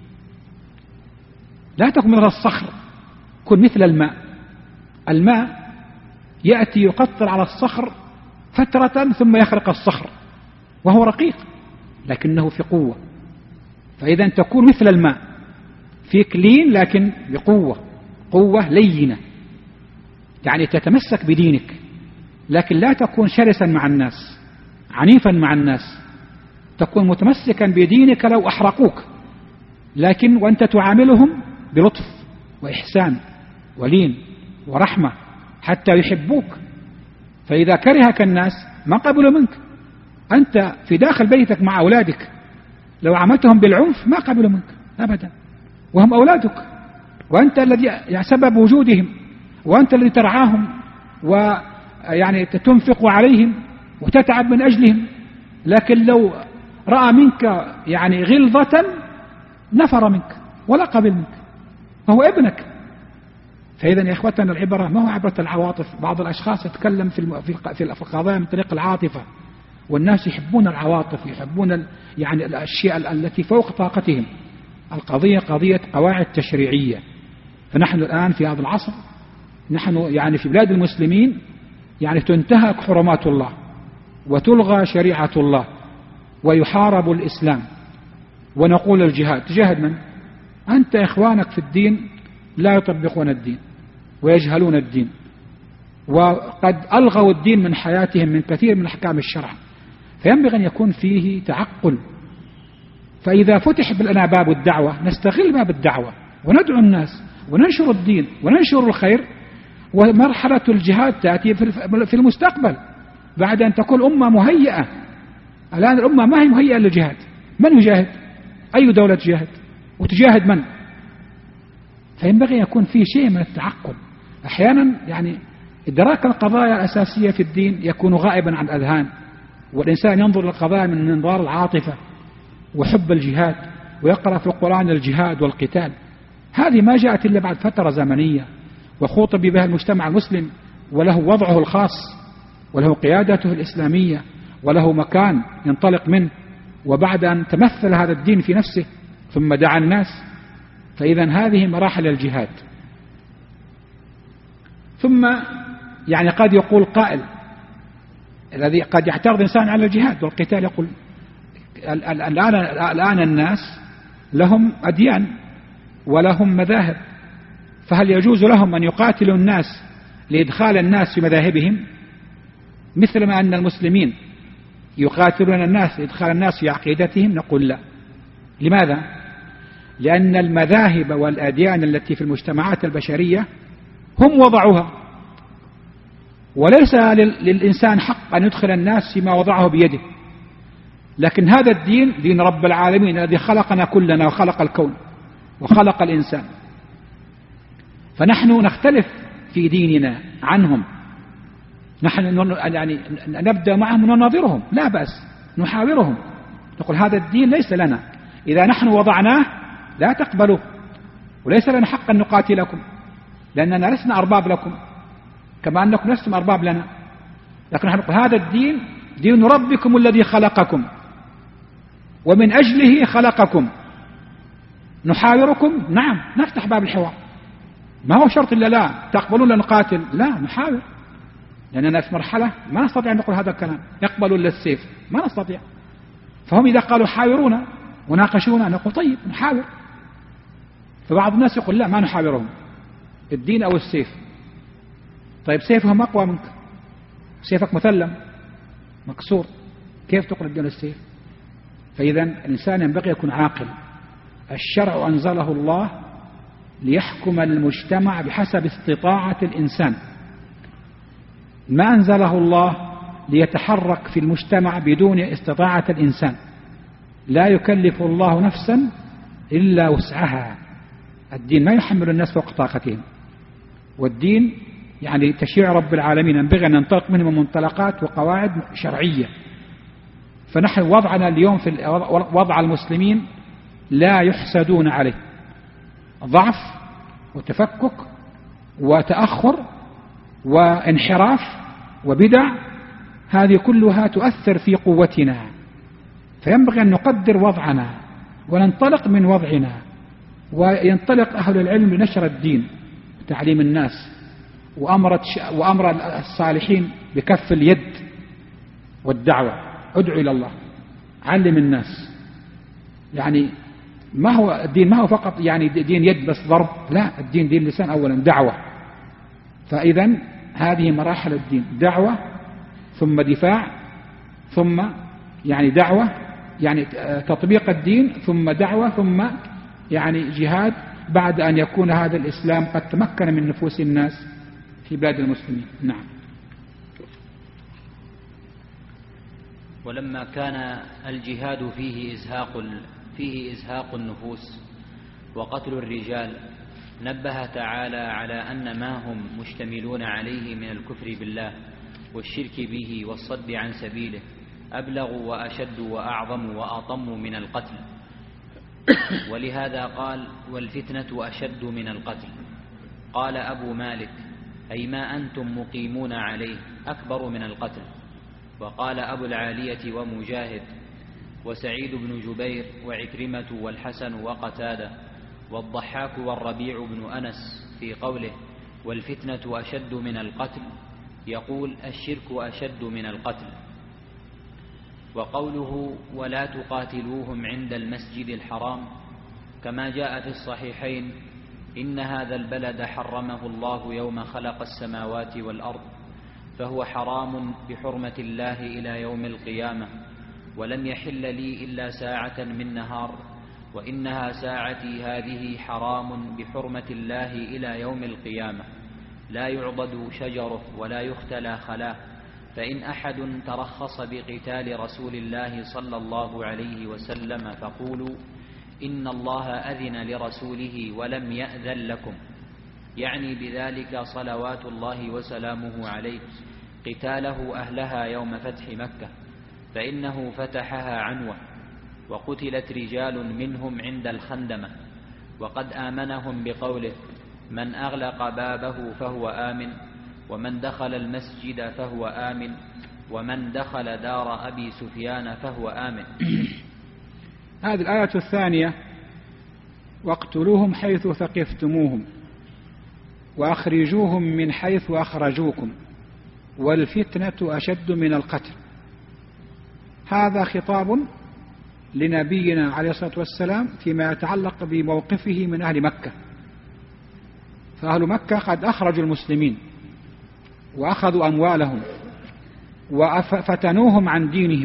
Speaker 1: لا تكن مثل الصخر، كن مثل الماء. الماء يأتي يقطر على الصخر فترة ثم يخرق الصخر وهو رقيق، لكنه في قوة. فإذا تكون مثل الماء، فيك لين لكن بقوة، قوة لينة، تتمسك بدينك، لكن لا تكون شرسا مع الناس، عنيفا مع الناس. تكون متمسكا بدينك لو أحرقوك، لكن وأنت تعاملهم بلطف وإحسان ولين ورحمة حتى يحبوك. فإذا كرهك الناس ما قبلوا منك. أنت في داخل بيتك مع أولادك لو عملتهم بالعنف ما قبلوا منك أبدا، وهم أولادك، وأنت الذي سبب وجودهم، وأنت الذي ترعاهم تنفق عليهم وتتعب من أجلهم. لكن لو رأى منك غلظة نفر منك ولا قبل منك، فهو ابنك. فإذا يا إخوتنا العبرة ما هو عبرة العواطف. بعض الأشخاص يتكلم في القضايا من طريق العاطفة، والناس يحبون العواطف، يحبون الأشياء التي فوق طاقتهم. القضية قضية قواعد تشريعية. فنحن الآن في هذا العصر، نحن في بلاد المسلمين تنتهك حرمات الله وتلغى شريعة الله ويحارب الإسلام، ونقول الجهاد. تجاهد من؟ أنت إخوانك في الدين لا يطبقون الدين ويجهلون الدين، وقد ألغوا الدين من حياتهم من كثير من أحكام الشرع. فينبغي أن يكون فيه تعقل. فإذا فتح لنا باب الدعوة نستغل باب الدعوة وندعو الناس، وننشر الدين وننشر الخير. ومرحلة الجهاد تأتي في المستقبل بعد أن تكون أمة مهيئة. الآن الأمة ما هي مهيئة للجهاد. من يجاهد؟ أي دولة تجاهد؟ وتجاهد من؟ فينبغي أن يكون في شيء من التعقل. أحيانا يعني إدراك القضايا الأساسية في الدين يكون غائبا عن الأذهان، والإنسان ينظر للقضايا من منظار العاطفة وحب الجهاد، ويقرأ في القرآن الجهاد والقتال. هذه ما جاءت إلا بعد فترة زمنية وخوطب بها المجتمع المسلم، وله وضعه الخاص وله قيادته الإسلامية وله مكان ينطلق منه، وبعد أن تمثل هذا الدين في نفسه ثم دعا الناس. فإذا هذه مراحل الجهاد. ثم يعني قد يقول قائل الذي قد يعترض إنسان على الجهاد والقتال، يقول الآن الناس لهم أديان ولهم مذاهب، فهل يجوز لهم أن يقاتلوا الناس لإدخال الناس في مذاهبهم مثل ما أن المسلمين يقاتلون الناس لإدخال الناس في عقيدتهم؟ نقول لا. لماذا؟ لأن المذاهب والأديان التي في المجتمعات البشرية هم وضعوها، وليس للإنسان حق أن يدخل الناس فيما وضعه بيده. لكن هذا الدين دين رب العالمين الذي خلقنا كلنا وخلق الكون وخلق الإنسان، فنحن نختلف في ديننا عنهم. نحن يعني نبدأ معهم ونناظرهم، لا بأس، نحاورهم، نقول هذا الدين ليس لنا، إذا نحن وضعناه لا تقبلوه، وليس لنا حق أن نقاتلكم لأننا لسنا أرباب لكم كما أنكم لستم أرباب لنا. لكن نحن نقول هذا الدين دين ربكم الذي خلقكم ومن أجله خلقكم. نحاوركم، نعم، نفتح باب الحوار، ما هو شرط إلا لا تقبلون لنقاتل، لا، نحاور، لأننا في مرحلة ما نستطيع أن نقول هذا الكلام يقبلوا إلا السيف، ما نستطيع. فهم إذا قالوا حاورونا وناقشونا نقول طيب نحاور. فبعض الناس يقول لا، ما نحاورهم، الدين أو السيف. طيب سيفهم أقوى منك، سيفك مثلم مكسور، كيف تقول الدين السيف؟ فإذا الإنسان ينبغي يكون عاقل. الشرع أنزله الله ليحكم المجتمع بحسب استطاعة الإنسان، ما أنزله الله ليتحرك في المجتمع بدون استطاعة الإنسان. لا يكلف الله نفسا إلا وسعها. الدين ما يحمل الناس فوق طاقتهم، والدين يعني تشريع رب العالمين ينبغي أن ننطلق منه من منطلقات وقواعد شرعية. فنحن وضعنا اليوم في وضع المسلمين لا يحسدون عليه، ضعف وتفكك وتأخر وانحراف وبدع، هذه كلها تؤثر في قوتنا. فينبغي أن نقدر وضعنا وننطلق من وضعنا، وينطلق أهل العلم لنشر الدين وتعليم الناس، وأمر الصالحين بكف اليد والدعوة. ادعو إلى الله، علم الناس. يعني ما هو الدين ما هو فقط يعني دين يد بس ضرب، لا، الدين دين لسان أولا، دعوة. فإذا هذه مراحل الدين، دعوة ثم دفاع ثم يعني دعوة يعني تطبيق الدين ثم دعوة ثم يعني جهاد، بعد أن يكون هذا الإسلام قد تمكن من نفوس الناس في بلاد المسلمين. نعم.
Speaker 2: ولما كان الجهاد فيه إزهاق النفوس وقتل الرجال، نبه تعالى على أن ما هم مشتملون عليه من الكفر بالله والشرك به والصد عن سبيله أبلغ وأشد وأعظم وأطم من القتل. ولهذا قال: والفتنة أشد من القتل. قال أبو مالك: أي ما أنتم مقيمون عليه أكبر من القتل. وقال أبو العالية ومجاهد وسعيد بن جبير وعكرمة والحسن وقتادة والضحاك والربيع بن أنس في قوله: والفتنة أشد من القتل، يقول: الشرك أشد من القتل. وقوله: ولا تقاتلوهم عند المسجد الحرام، كما جاء في الصحيحين: إن هذا البلد حرمه الله يوم خلق السماوات والأرض، فهو حرام بحرمة الله إلى يوم القيامة، ولم يحل لي إلا ساعة من نهار، وإنها ساعتي هذه حرام بحرمة الله إلى يوم القيامة، لا يعضد شجره ولا يختلى خلاه. فإن أحد ترخص بقتال رسول الله صلى الله عليه وسلم فقولوا إن الله أذن لرسوله ولم يأذن لكم، يعني بذلك صلوات الله وسلامه عليه قتاله أهلها يوم فتح مكة، فإنه فتحها عنوة، وقتلت رجال منهم عند الخندمة، وقد آمنهم بقوله من أغلق بابه فهو آمن، ومن دخل المسجد فهو آمن، ومن دخل دار أبي سفيان فهو آمن.
Speaker 1: هذه الآية الثانية: واقتلوهم حيث ثقفتموهم وأخرجوهم من حيث أخرجوكم والفتنة أشد من القتل. هذا خطاب لنبينا عليه الصلاة والسلام فيما يتعلق بموقفه من أهل مكة. فأهل مكة قد أخرجوا المسلمين وأخذوا أموالهم وفتنوهم عن دينهم،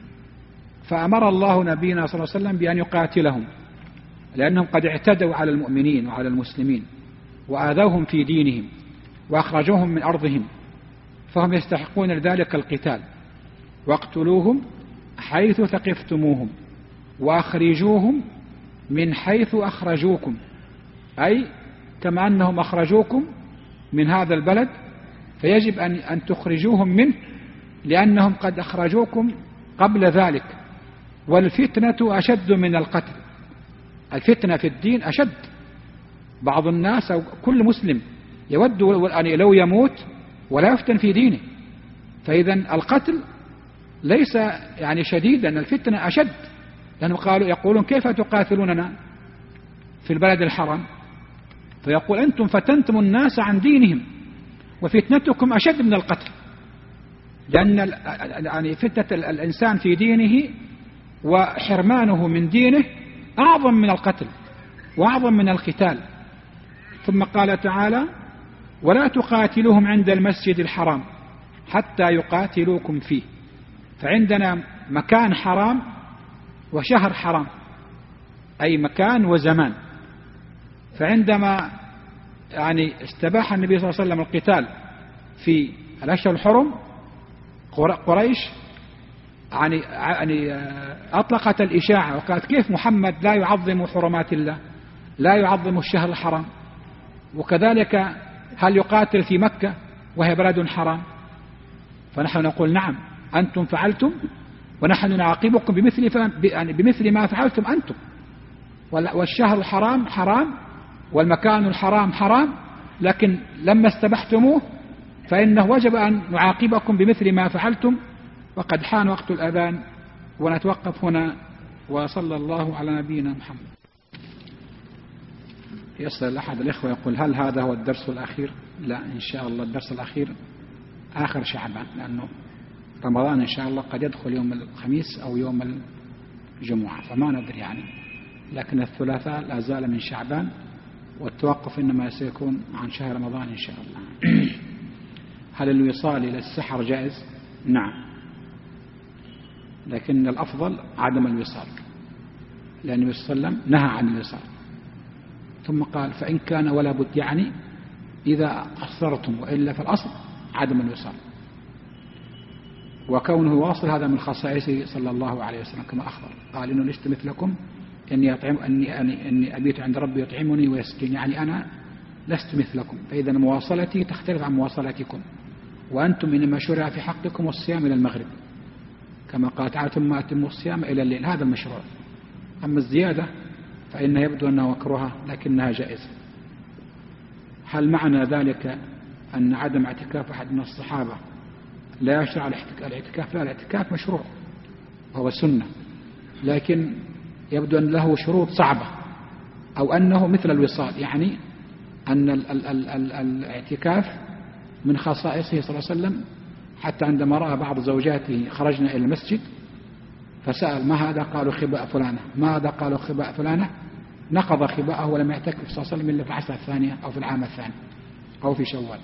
Speaker 1: فأمر الله نبينا صلى الله عليه وسلم بأن يقاتلهم، لأنهم قد اعتدوا على المؤمنين وعلى المسلمين وآذوهم في دينهم وأخرجوهم من أرضهم، فهم يستحقون لذلك القتال. واقتلوهم حيث ثقفتموهم وأخرجوهم من حيث أخرجوكم، أي كما أنهم أخرجوكم من هذا البلد فيجب أن تخرجوهم منه، لأنهم قد أخرجوكم قبل ذلك. والفتنة أشد من القتل، الفتنة في الدين أشد. بعض الناس أو كل مسلم يود لو يموت ولا يفتن في دينه، فإذا القتل ليس يعني شديدا، الفتنة أشد، لأنهم يقولون كيف تقاتلوننا في البلد الحرام؟ فيقول أنتم فتنتم الناس عن دينهم وفتنتكم أشد من القتل، لأن يعني فتنة الإنسان في دينه وحرمانه من دينه أعظم من القتل وأعظم من القتال. ثم قال تعالى ولا تقاتلوهم عند المسجد الحرام حتى يقاتلوكم فيه. فعندنا مكان حرام وشهر حرام، أي مكان وزمان. فعندما يعني استباح النبي صلى الله عليه وسلم القتال في الأشهر الحرم، قريش يعني أطلقت الإشاعة وقالت كيف محمد لا يعظم حرمات الله، لا يعظم الشهر الحرام، وكذلك هل يقاتل في مكة وهي بلد حرام؟ فنحن نقول نعم أنتم فعلتم ونحن نعاقبكم بمثل ما فعلتم أنتم. والشهر الحرام حرام والمكان الحرام حرام، لكن لما استبحتموه فإنه وجب أن نعاقبكم بمثل ما فعلتم. وقد حان وقت الأذان ونتوقف هنا، وصلى الله على نبينا محمد. يسأل أحد الإخوة يقول هل هذا هو الدرس الأخير؟ لا، إن شاء الله الدرس الأخير آخر شعبان، لأنه رمضان إن شاء الله قد يدخل يوم الخميس أو يوم الجمعة، فما ندري يعني، لكن الثلاثاء لا زال من شعبان، والتوقف إنما سيكون عن شهر رمضان إن شاء الله. هل الوصال إلى السحر جائز؟ نعم، لكن الأفضل عدم الوصال، لأن النبي صلى الله عليه وسلم نهى عن الوصال، ثم قال فإن كان ولا بد، يعني إذا أصررتم، وإلا فالأصل عدم الوصال. وكونه واصل هذا من خصائصه صلى الله عليه وسلم، كما أخبر قال إنه لست مثلكم أني أبيت عند ربي يطعمني ويسقين، يعني أنا لست مثلكم، فإذا مواصلتي تختلف عن مواصلتكم، وأنتم إنما شرع في حقكم الصيام إلى المغرب، كما قال تعالى ثم أتموا الصيام إلى الليل، هذا المشروع. أما الزيادة فإنها يبدو أنها مكروهة لكنها جائزة. هل معنى ذلك أن عدم اعتكاف أحد من الصحابة لا يشرع الاعتكاف؟ لا، الاعتكاف مشروع وهو سنة، لكن يبدو أن له شروط صعبة، أو أنه مثل الوصال، يعني أن الاعتكاف من خصائصه صلى الله عليه وسلم، حتى عندما رأى بعض زوجاته خرجنا إلى المسجد فسأل ما هذا؟ قالوا خباء فلانة. ما هذا؟ قالوا خباء فلانة. نقض خباءه ولم يعتكف صلى الله عليه وسلم إلا في العشرة الثانية أو في العام الثاني أو في شوال.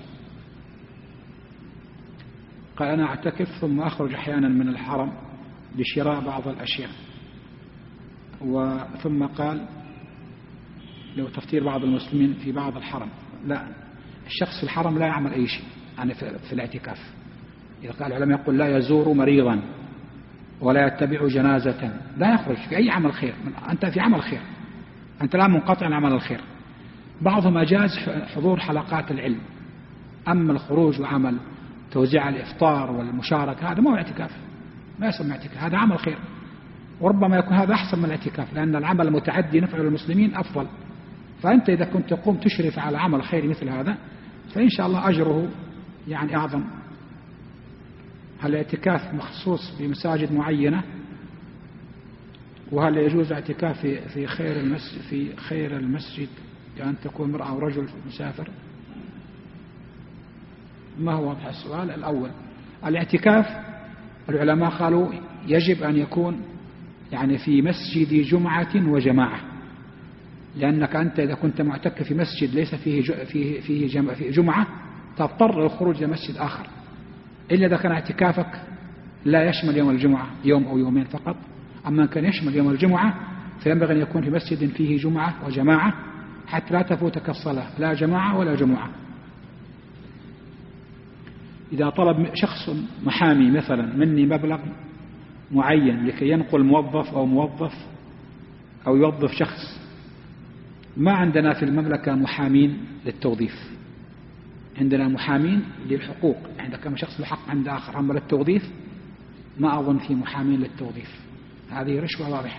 Speaker 1: قال أنا أعتكف ثم أخرج أحيانا من الحرم لشراء بعض الأشياء، ثم قال لو تفطير بعض المسلمين في بعض الحرم. لا، الشخص في الحرم لا يعمل أي شيء يعني في الاعتكاف. إذا قال العلماء يقول لا يزور مريضا ولا يتبع جنازة، لا يخرج في أي عمل خير. أنت في عمل خير، أنت لا منقطع عن عمل الخير. بعضهم أجاز حضور حلقات العلم، أما الخروج وعمل توزيع الإفطار والمشاركة هذا ما هو اعتكاف، ما يسمى اعتكاف، هذا عمل خير. وربما يكون هذا أحسن من الاعتكاف، لأن العمل المتعدي نفع للمسلمين أفضل. فأنت إذا كنت تقوم تشرف على عمل خير مثل هذا فإن شاء الله أجره يعني أعظم. هل الاعتكاف مخصوص بمساجد معينة؟ وهل يجوز اعتكاف في خير المسجد كأن تكون امرأة أو رجل مسافر؟ ما هو واضح السؤال الأول. الاعتكاف العلماء قالوا يجب أن يكون يعني في مسجد جمعة وجماعة، لأنك أنت إذا كنت معتكف في مسجد ليس فيه جمعة تضطر للخروج إلى مسجد آخر، إلا إذا كان اعتكافك لا يشمل يوم الجمعة، يوم أو يومين فقط. أما كان يشمل يوم الجمعة فينبغي أن يكون في مسجد فيه جمعة وجماعة حتى لا تفوتك الصلاة، لا جماعة ولا جمعة. إذا طلب شخص محامي مثلا مني مبلغ معين لكي ينقل موظف أو يوظف شخص، ما عندنا في المملكة محامين للتوظيف، عندنا محامين للحقوق. عندك كم شخص له حق عند آخر، أما للتوظيف ما أظن في محامين للتوظيف، هذه رشوة واضحة.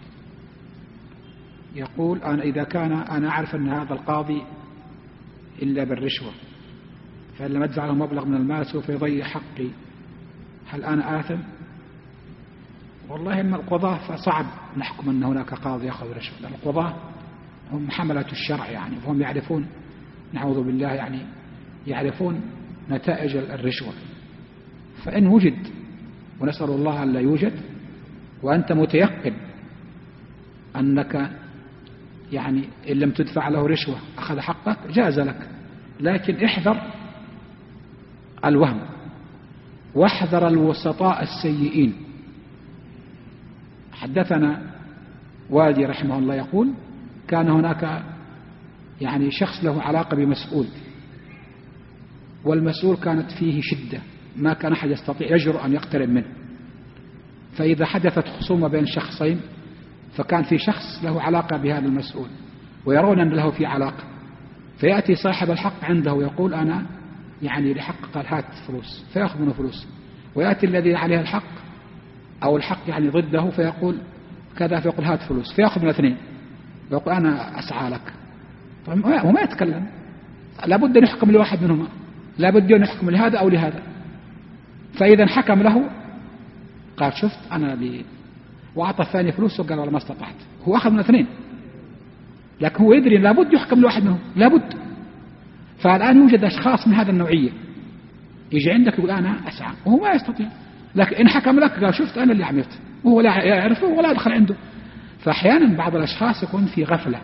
Speaker 1: يقول إذا كان أنا أعرف أن هذا القاضي إلا بالرشوة، فإن لم أدفع له مبلغ من المال سوف يضيع حقي، هل أنا آثم؟ والله إن القضاة فصعب نحكم أن هناك قاضي يأخذ رشوة، لأن القضاة هم حملة الشرع يعني، وهم يعرفون نعوذ بالله يعني يعرفون نتائج الرشوة. فإن وجد، ونسأل الله أن لا يوجد، وأنت متيقن أنك يعني إن لم تدفع له رشوة أخذ حقك جاز لك، لكن احذر الوهم واحذر الوسطاء السيئين. حدثنا والدي رحمه الله يقول كان هناك يعني شخص له علاقة بمسؤول، والمسؤول كانت فيه شدة، ما كان أحد يستطيع يجرؤ أن يقترب منه. فإذا حدثت خصومة بين شخصين فكان في شخص له علاقة بهذا المسؤول ويرون أن له في علاقة، فيأتي صاحب الحق عنده ويقول أنا يعني لحق، قال هات فلوس، فيأخذ منه فلوس. ويأتي الذي عليه الحق أو الحق يعني ضده فيقول كذا، فيقول هات فلوس، فيأخذ من الاثنين ويقول أنا أسعى لك. وما يتكلم، لابد أن يحكم لواحد منهما، لابد أن يحكم لهذا أو لهذا. فإذا حكم له قال شفت أنا لي، وأعطى الثاني فلوس وقال والله ما استطعت، هو أخذ من الاثنين، لكن هو يدري لابد يحكم لواحد منهم، لابد. فالآن يوجد أشخاص من هذا النوعية يجي عندك يقول أنا أسعى وهو ما يستطيع، لكن إن حكم لك قال شفت أنا اللي عملت، وهو لا يعرفه ولا يدخل عنده. فأحيانا بعض الأشخاص يكون في غفلة،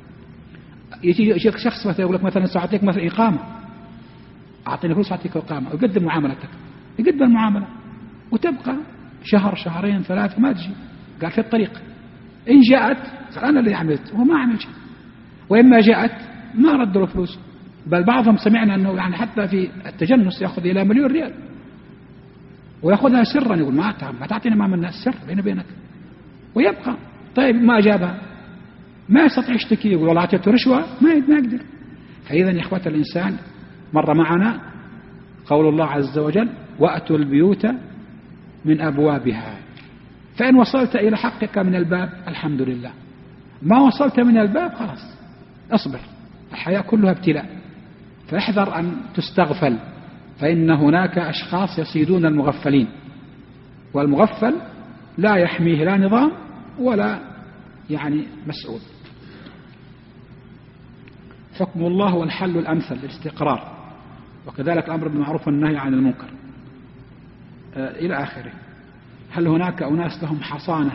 Speaker 1: يجيك شخص مثلا يقول لك مثلا سأعطيك مثلا إقامة، أعطيني فلوس أعطيك إقامة، ويقدم معاملتك، يقدم المعاملة وتبقى شهر شهرين ثلاثة ما تجي، قال في الطريق إن جاءت قال أنا اللي عملت وهو ما عمل شيء، وإما جاءت ما رد له فلوس. بل بعضهم سمعنا أنه يعني حتى في التجنس يأخذ إلى 1,000,000 ريال ويأخذها سرا، يقول ما تعطينا ما من الناس سر بيني وبينك، ويبقى. طيب ما جابها ما يستطيع يشتكي يقول والله أعطيته رشوة، ما يقدر. فإذا يا إخوة الإنسان مر معنا قول الله عز وجل وأتوا البيوت من أبوابها، فإن وصلت إلى حقك من الباب الحمد لله، ما وصلت من الباب خلاص اصبر، الحياة كلها ابتلاء. فاحذر أن تستغفل، فإن هناك أشخاص يصيدون المغفلين، والمغفل لا يحميه لا نظام ولا يعني مسؤول. حكم الله هو الحل الأمثل للاستقرار، وكذلك الأمر بالمعروف والنهي عن المنكر إلى آخره. هل هناك أناس لهم حصانة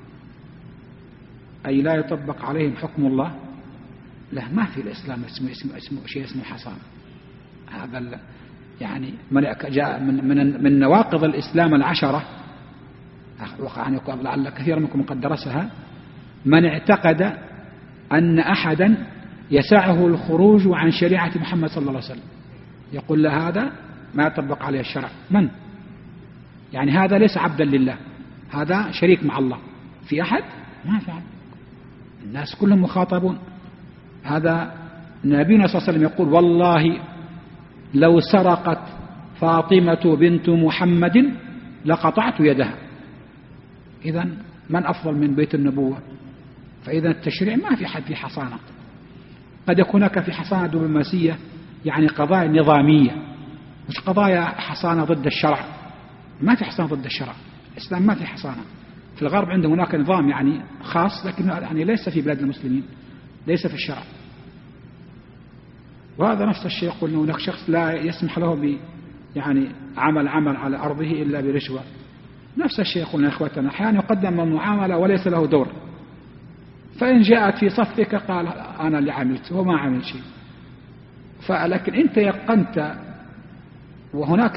Speaker 1: أي لا يطبق عليهم حكم الله؟ لا، ما في الإسلام اسمه شيء اسمه حصانة. هذا يعني جاء من نواقض الإسلام 10، يعني لعل كثير منكم قد درسها، من اعتقد أن أحدا يسعه الخروج عن شريعة محمد صلى الله عليه وسلم، يقول له هذا ما يطبق عليه الشرع. من؟ يعني هذا ليس عبدا لله، هذا شريك مع الله. في أحد؟ ما في أحد، الناس كلهم مخاطبون. هذا نبينا صلى الله عليه وسلم يقول والله لو سرقت فاطمة بنت محمد لقطعت يدها. إذن من أفضل من بيت النبوة؟ فإذا التشريع ما في حد في حصانة. قد يكون هناك في حصانة دبلوماسية، يعني قضايا نظامية، مش قضايا حصانة ضد الشرع. ما في حصانة ضد الشرع، الإسلام ما في حصانة. في الغرب عندهم هناك نظام يعني خاص، لكن يعني ليس في بلاد المسلمين، ليس في الشرع. وهذا نفس الشيء، يقول هناك شخص لا يسمح له يعني عمل على أرضه إلا برشوة. نفس الشيء يقولون يا إخوتنا، أحيانا يقدم المعاملة وليس له دور، فإن جاءت في صفك قال أنا اللي عملت وما عمل شيء. فلكن أنت يقنت، وهناك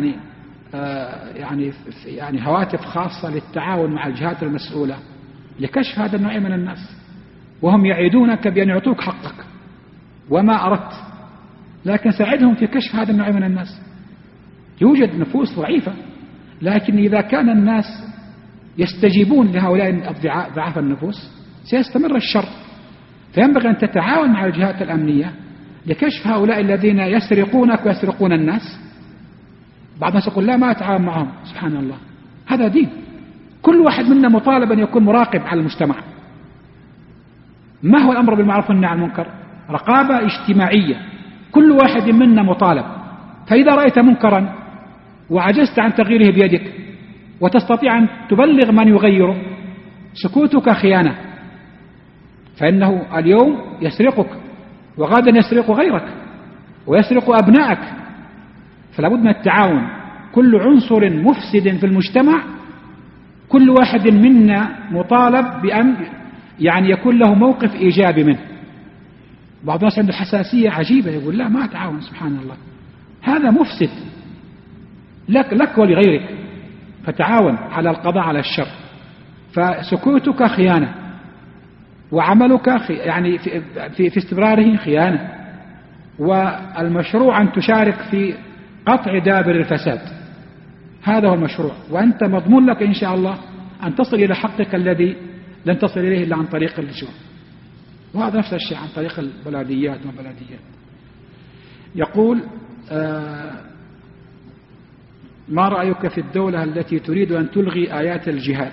Speaker 1: يعني هواتف خاصة للتعاون مع الجهات المسؤولة لكشف هذا النوع من الناس، وهم يعيدونك بأن يعطوك حقك وما أردت، لكن ساعدهم في كشف هذا النوع من الناس. يوجد نفوس ضعيفة، لكن إذا كان الناس يستجيبون لهؤلاء ضعاف النفوس سيستمر الشر. فينبغي أن تتعاون مع الجهات الأمنية لكشف هؤلاء الذين يسرقونك ويسرقون الناس. بعض الناس يقول لا ما أتعاون معهم. سبحان الله، هذا دين. كل واحد منا مطالب أن يكون مراقب على المجتمع. ما هو الأمر بالمعروف والنهي عن المنكر؟ رقابة اجتماعية، كل واحد منا مطالب. فإذا رأيت منكرا وعجزت عن تغييره بيدك وتستطيع أن تبلغ من يغيره، سكوتك خيانة، فإنه اليوم يسرقك وغدا يسرق غيرك ويسرق أبنائك. فلا بد من التعاون. كل عنصر مفسد في المجتمع كل واحد منا مطالب بأن يعني يكون له موقف إيجابي منه. بعض الناس عنده حساسية عجيبة، يقول لا ما أتعاون. سبحان الله، هذا مفسد لك ولغيرك، فتعاون على القضاء على الشر. فسكوتك خيانة، وعملك يعني في استمراره خيانة. والمشروع أن تشارك في قطع دابر الفساد، هذا هو المشروع. وأنت مضمون لك إن شاء الله أن تصل إلى حقك الذي لن تصل إليه إلا عن طريق اللجوء. وهذا نفس الشيء عن طريق البلديات والبلديات. يقول ما رأيك في الدولة التي تريد أن تلغي آيات الجهاد؟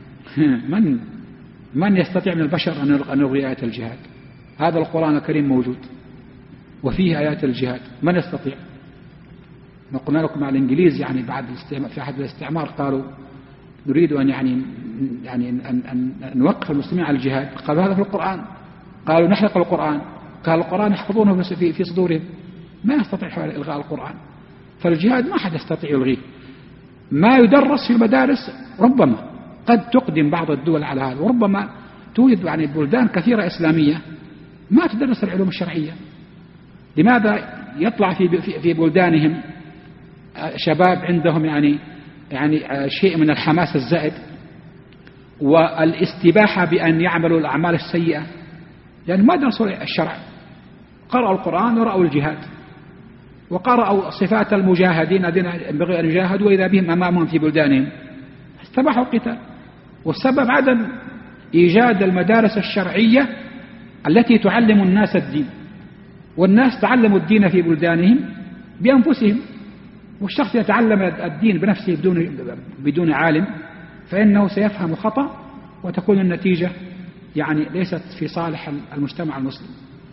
Speaker 1: من يستطيع من البشر أن يلغي آيات الجهاد؟ هذا القرآن الكريم موجود وفيه آيات الجهاد، من يستطيع؟ قلنا لكم مع الإنجليز يعني بعد في أحد الاستعمار قالوا نريد أن أن نوقف المسلمين على الجهاد. قالوا هذا في القرآن. قالوا نحرق القرآن. قال القرآن يحفظونه في صدورهم. ما يستطيع إلغاء القرآن. فالجهاد ما حد يستطيع يلغيه. ما يدرس في المدارس ربما قد تقدم بعض الدول على هذا، وربما توجد يعني بلدان كثيرة إسلامية ما تدرس العلوم الشرعية. لماذا يطلع في بلدانهم شباب عندهم يعني شيء من الحماس الزائد والاستباحة بأن يعملوا الأعمال السيئة؟ يعني ما درسوا الشرع، قرأوا القرآن ورأوا الجهاد وقرأوا صفات المجاهدين الذين ينبغي أن يجاهدوا، وإذا بهم أمامهم في بلدانهم استباحوا القتال. والسبب عدم إيجاد المدارس الشرعية التي تعلم الناس الدين. والناس تعلموا الدين في بلدانهم بأنفسهم، والشخص يتعلم الدين بنفسه بدون عالم فإنه سيفهم خطأ، وتكون النتيجة يعني ليست في صالح المجتمع المسلم.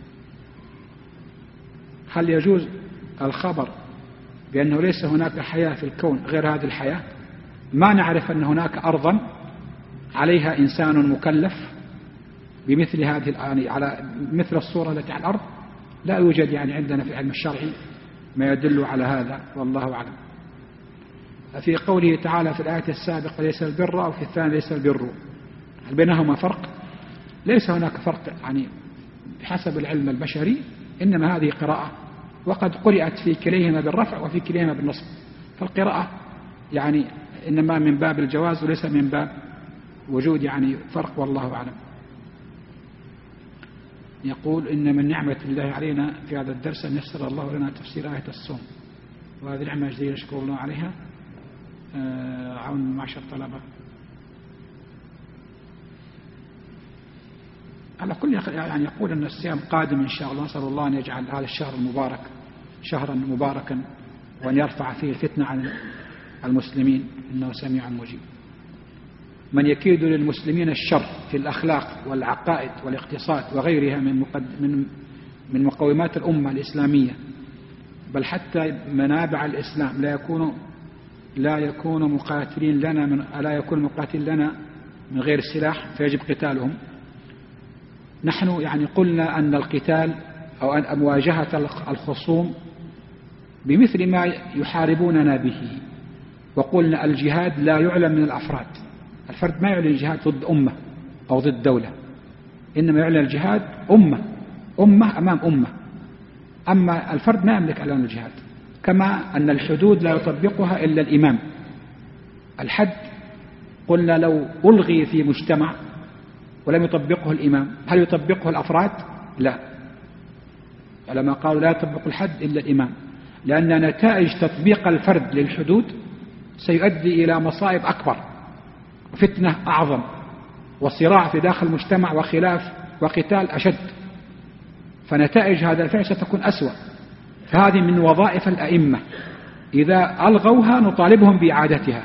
Speaker 1: هل يجوز الخبر بأنه ليس هناك حياة في الكون غير هذه الحياة؟ ما نعرف أن هناك أرضا عليها إنسان مكلف بمثل هذه يعني على مثل الصورة التي على الأرض. لا يوجد يعني عندنا في العلم الشرعي ما يدل على هذا، والله أعلم. في قوله تعالى في الآية السابقة ليس البر، أو في الثانية ليس البر، هل بينهما فرق؟ ليس هناك فرق يعني بحسب العلم البشري، إنما هذه قراءة، وقد قرأت في كليهما بالرفع وفي كليهما بالنصب. فالقراءة يعني إنما من باب الجواز وليس من باب وجود يعني فرق، والله أعلم. يقول إن من نعمة الله علينا في هذا الدرس أن يسر الله لنا تفسير آية الصوم، وهذه نعمة جديدة نشكر الله عليها. عون معشر الطلبة. على كل يعني يقول أن الصيام قادم إن شاء الله، نسأل الله أن يجعل هذا الشهر المبارك شهرا مباركا، وأن يرفع فيه الفتنة عن المسلمين، إنه سميع مجيب. من يكيد للمسلمين الشر في الأخلاق والعقائد والاقتصاد وغيرها من مقومات الأمة الإسلامية، بل حتى منابع الإسلام، لا يكون مقاتلين لنا من غير السلاح، فيجب قتالهم. نحن يعني قلنا أن القتال أو أن مواجهة الخصوم بمثل ما يحاربوننا به، وقلنا الجهاد لا يعلن من الأفراد. الفرد ما يعلن الجهاد ضد أمة أو ضد دولة، إنما يعلن الجهاد أمة أمام أمة. أما الفرد ما يملك إعلان الجهاد، كما أن الحدود لا يطبقها إلا الإمام. الحد قلنا لو ألغي في مجتمع ولم يطبقه الإمام، هل يطبقه الأفراد؟ لا. لما قالوا لا يطبق الحد إلا الإمام، لأن نتائج تطبيق الفرد للحدود سيؤدي إلى مصائب أكبر وفتنة أعظم وصراع في داخل المجتمع وخلاف وقتال أشد، فنتائج هذا الفعل ستكون أسوأ. فهذه من وظائف الأئمة، إذا ألغوها نطالبهم بإعادتها،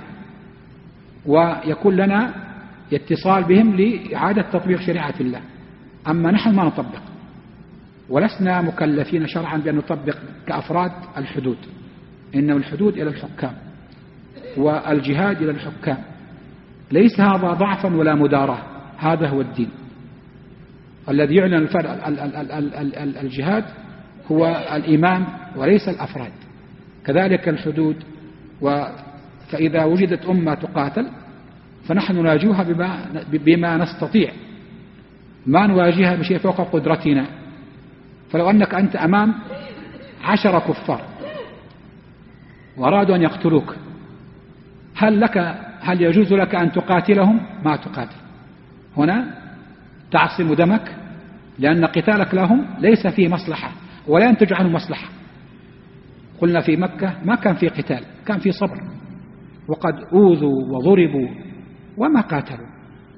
Speaker 1: ويكون لنا اتصال بهم لإعادة تطبيق شريعة الله. أما نحن ما نطبق، ولسنا مكلفين شرعا بأن نطبق كأفراد الحدود، إنما الحدود إلى الحكام والجهاد إلى الحكام. ليس هذا ضعفا ولا مداراة، هذا هو الدين. الذي يعلن الجهاد هو الإمام وليس الأفراد. كذلك الحدود، فإذا وجدت أمة تقاتل فنحن نواجهها بما نستطيع، ما نواجهها بشيء فوق قدرتنا. فلو أنك أنت أمام 10 كفار وأرادوا أن يقتلوك، هل يجوز لك أن تقاتلهم؟ ما تقاتل. هنا تعصم دمك، لأن قتالك لهم ليس فيه مصلحة ولا ينتج عنه مصلحة. قلنا في مكة ما كان في قتال، كان في صبر، وقد أوذوا وضربوا وما قاتلوا.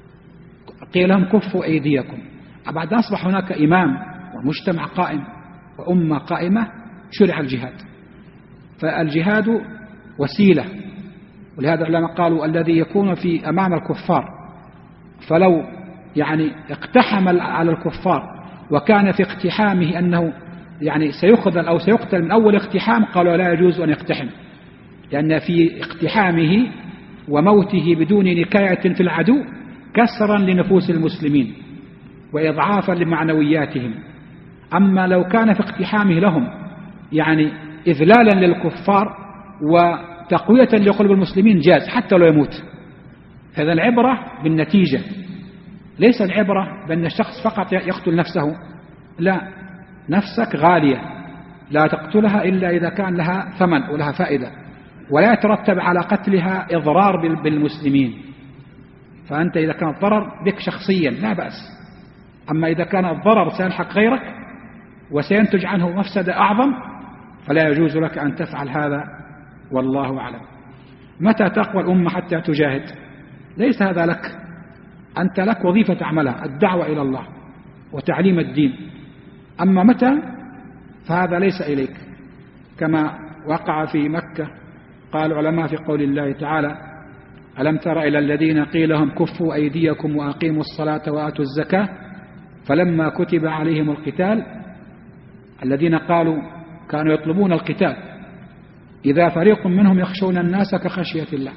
Speaker 1: قيل لهم كفوا أيديكم. بعد أصبح هناك إمام ومجتمع قائم وأمة قائمة، شرع الجهاد. فالجهاد وسيلة، ولهذا العلماء قالوا الذي يكون في أمام الكفار فلو يعني اقتحم على الكفار وكان في اقتحامه أنه يعني سيخذل أو سيقتل من أول اقتحام، قالوا لا يجوز أن يقتحم، لأن في اقتحامه وموته بدون نكاية في العدو كسرا لنفوس المسلمين وإضعافا لمعنوياتهم. أما لو كان في اقتحامه لهم يعني إذلالا للكفار وتقوية لقلوب المسلمين جاز حتى لو يموت. هذا العبرة بالنتيجة، ليس العبرة بأن الشخص فقط يقتل نفسه، لا، نفسك غالية لا تقتلها إلا إذا كان لها ثمن ولها فائدة، ولا يترتب على قتلها إضرار بالمسلمين. فأنت إذا كان الضرر بك شخصيا لا بأس، أما إذا كان الضرر سيلحق غيرك وسينتج عنه مفسدة أعظم فلا يجوز لك أن تفعل هذا، والله أعلم. متى تقوى الأمة حتى تجاهد؟ ليس هذا لك، أنت لك وظيفة تعملها، الدعوة إلى الله وتعليم الدين. أما متى فهذا ليس إليك، كما وقع في مكة. قال العلماء في قول الله تعالى: ألم تر إلى الذين قيل لهم كفوا أيديكم وأقيموا الصلاة وآتوا الزكاة فلما كتب عليهم القتال، الذين قالوا كانوا يطلبون القتال، إذا فريق منهم يخشون الناس كخشية الله.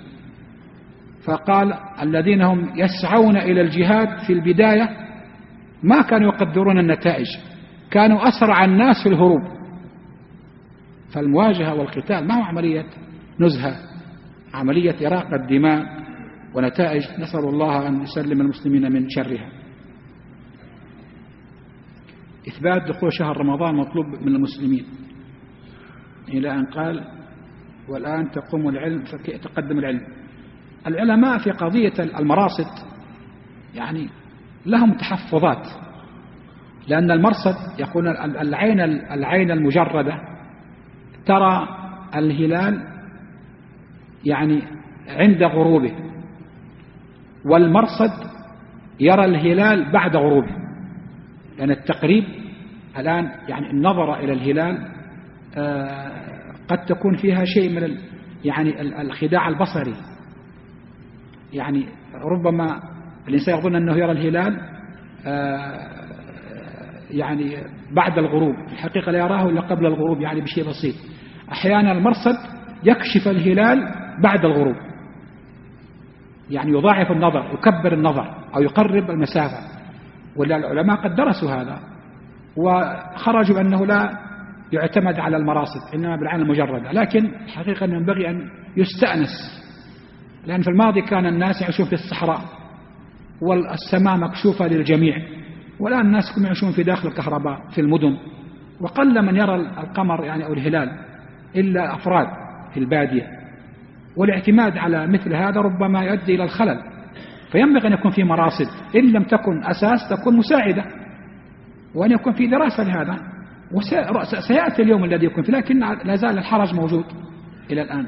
Speaker 1: فقال الذين هم يسعون إلى الجهاد في البداية ما كانوا يقدرون النتائج، كانوا أسرع الناس في الهروب. فالمواجهة والقتال ما هو عملية نزهة، عملية إراقة الدماء ونتائج نسأل الله أن يسلم المسلمين من شرها. إثبات دخول شهر رمضان مطلوب من المسلمين، إلى أن قال: والآن تقوم العلم فتقدم العلم. العلماء في قضية المراصد يعني لهم تحفظات، لأن المرصد يقول العين المجردة ترى الهلال يعني عند غروبه، والمرصد يرى الهلال بعد غروبه، لأن التقريب الآن يعني النظر إلى الهلال قد تكون فيها شيء من يعني الخداع البصري، يعني ربما الإنسان يظن أنه يرى الهلال يعني بعد الغروب، في الحقيقة لا يراه إلا قبل الغروب يعني بشيء بسيط. أحيانا المرصد يكشف الهلال بعد الغروب، يعني يضاعف النظر، يكبر النظر أو يقرب المسافة. والعلماء قد درسوا هذا وخرجوا أنه لا يعتمد على المراصد إنما بالعين المجردة، لكن حقيقة ينبغي أن يستأنس، لأن في الماضي كان الناس يعيشون في الصحراء والسماء مكشوفة للجميع، والآن الناس كلهم يعيشون في داخل الكهرباء في المدن، وقل من يرى القمر يعني أو الهلال إلا أفراد في البادية، والاعتماد على مثل هذا ربما يؤدي إلى الخلل. فينبغي أن يكون في مراصد، إن لم تكن أساس تكون مساعدة، وأن يكون في دراسة لهذا، وسيأتي اليوم الذي يكون فيه، لكن لا زال الحرج موجود إلى الآن.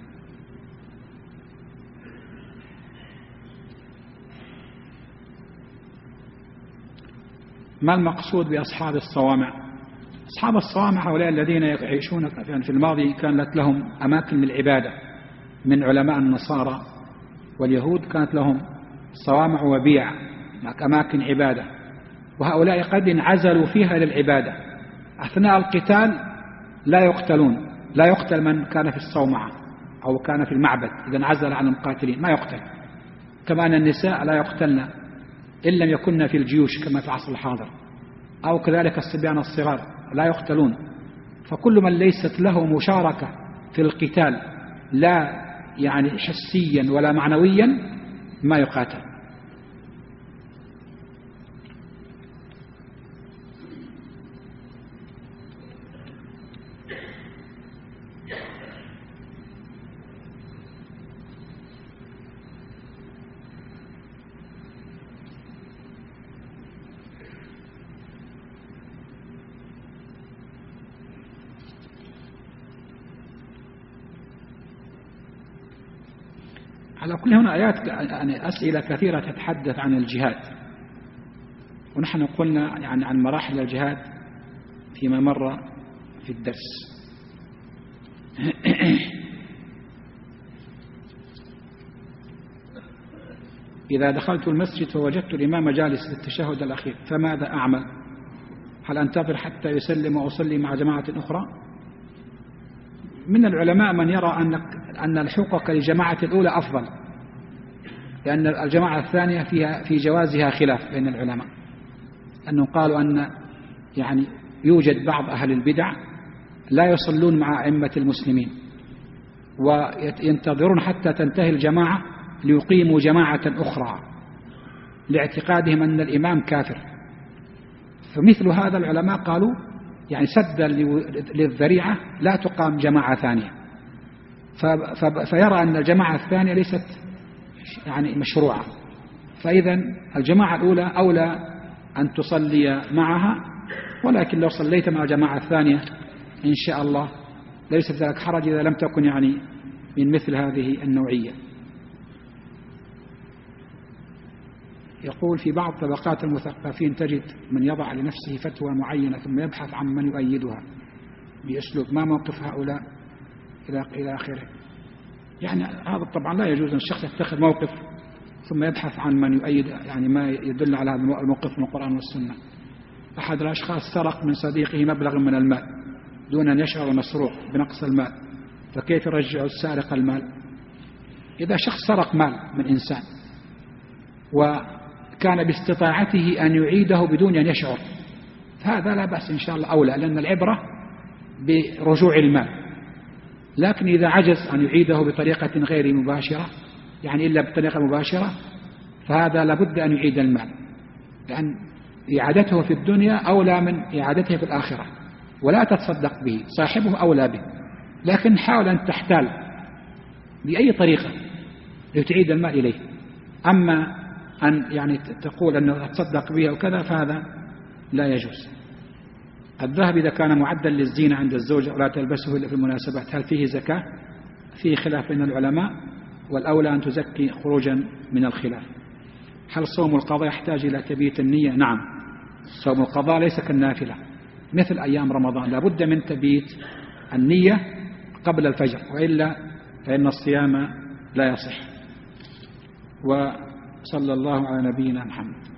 Speaker 1: ما المقصود بأصحاب الصوامع؟ أصحاب الصوامع هؤلاء الذين يعيشون في الماضي كانت لهم أماكن للعبادة من علماء النصارى واليهود، كانت لهم صوامع وبيع أماكن عبادة، وهؤلاء قد انعزلوا فيها للعبادة. أثناء القتال لا يقتلون، لا يقتل من كان في الصومعة أو كان في المعبد، إذا انعزل عن المقاتلين ما يقتل، كما أن النساء لا يقتلن إن لم يكن في الجيوش كما في العصر الحاضر، أو كذلك الصبيان الصغار لا يقتلون. فكل من ليست له مشاركة في القتال لا يعني حسيا ولا معنويا ما يقاتل. على كل هنا آيات يعني أسئلة كثيرة تتحدث عن الجهاد، ونحن قلنا يعني عن مراحل الجهاد فيما مر في الدرس. إذا دخلت المسجد فوجدت الإمام جالس للتشهد الأخير فماذا أعمل؟ هل أنتظر حتى يسلم وأصلي مع جماعة أخرى؟ من العلماء من يرى أن الحقوق للجماعة الأولى أفضل، لأن الجماعة الثانية في جوازها خلاف بين العلماء، أنهم قالوا أن يعني يوجد بعض أهل البدع لا يصلون مع أئمة المسلمين وينتظرون حتى تنتهي الجماعة ليقيموا جماعة أخرى لاعتقادهم أن الإمام كافر. فمثل هذا العلماء قالوا يعني سدا للذريعة لا تقام جماعة ثانية، فيرى أن الجماعة الثانية ليست يعني مشروعة، فإذا الجماعة الأولى أولى أن تصلي معها، ولكن لو صليت مع الجماعة الثانية إن شاء الله ليس ذلك حرج إذا لم تكن يعني من مثل هذه النوعية. يقول في بعض طبقات المثقفين تجد من يضع لنفسه فتوى معينة ثم يبحث عن من يؤيدها بأسلوب، ما موقف هؤلاء إلى آخره. يعني هذا طبعا لا يجوز أن الشخص يتخذ موقف ثم يبحث عن من يؤيد يعني ما يدل على هذا الموقف من القرآن والسنة. أحد الأشخاص سرق من صديقه مبلغ من المال دون أن يشعر المسروق بنقص المال، فكيف يرجع السارق المال؟ إذا شخص سرق مال من إنسان وكان باستطاعته أن يعيده بدون أن يشعر، فهذا لا بأس إن شاء الله أولى، لأن العبرة برجوع المال. لكن إذا عجز أن يعيده بطريقة غير مباشرة يعني إلا بطريقة مباشرة، فهذا لابد أن يعيد المال، لأن إعادته في الدنيا أولى من إعادته في الآخرة، ولا تتصدق به، صاحبه أولى به، لكن حاول أن تحتال بأي طريقة لتعيد المال إليه. أما أن يعني تقول أنه أتصدق به أو كذا فهذا لا يجوز. الذهب إذا كان معدا للزينة عند الزوجة ولا تلبسه إلا في المناسبات هل فيه زكاة؟ فيه خلاف بين العلماء، والأولى أن تزكي خروجا من الخلاف. هل صوم القضاء يحتاج إلى تبييت النية؟ نعم، صوم القضاء ليس كالنافلة مثل أيام رمضان، لابد من تبييت النية قبل الفجر، وإلا فإن الصيام لا يصح. وصلى الله على نبينا محمد.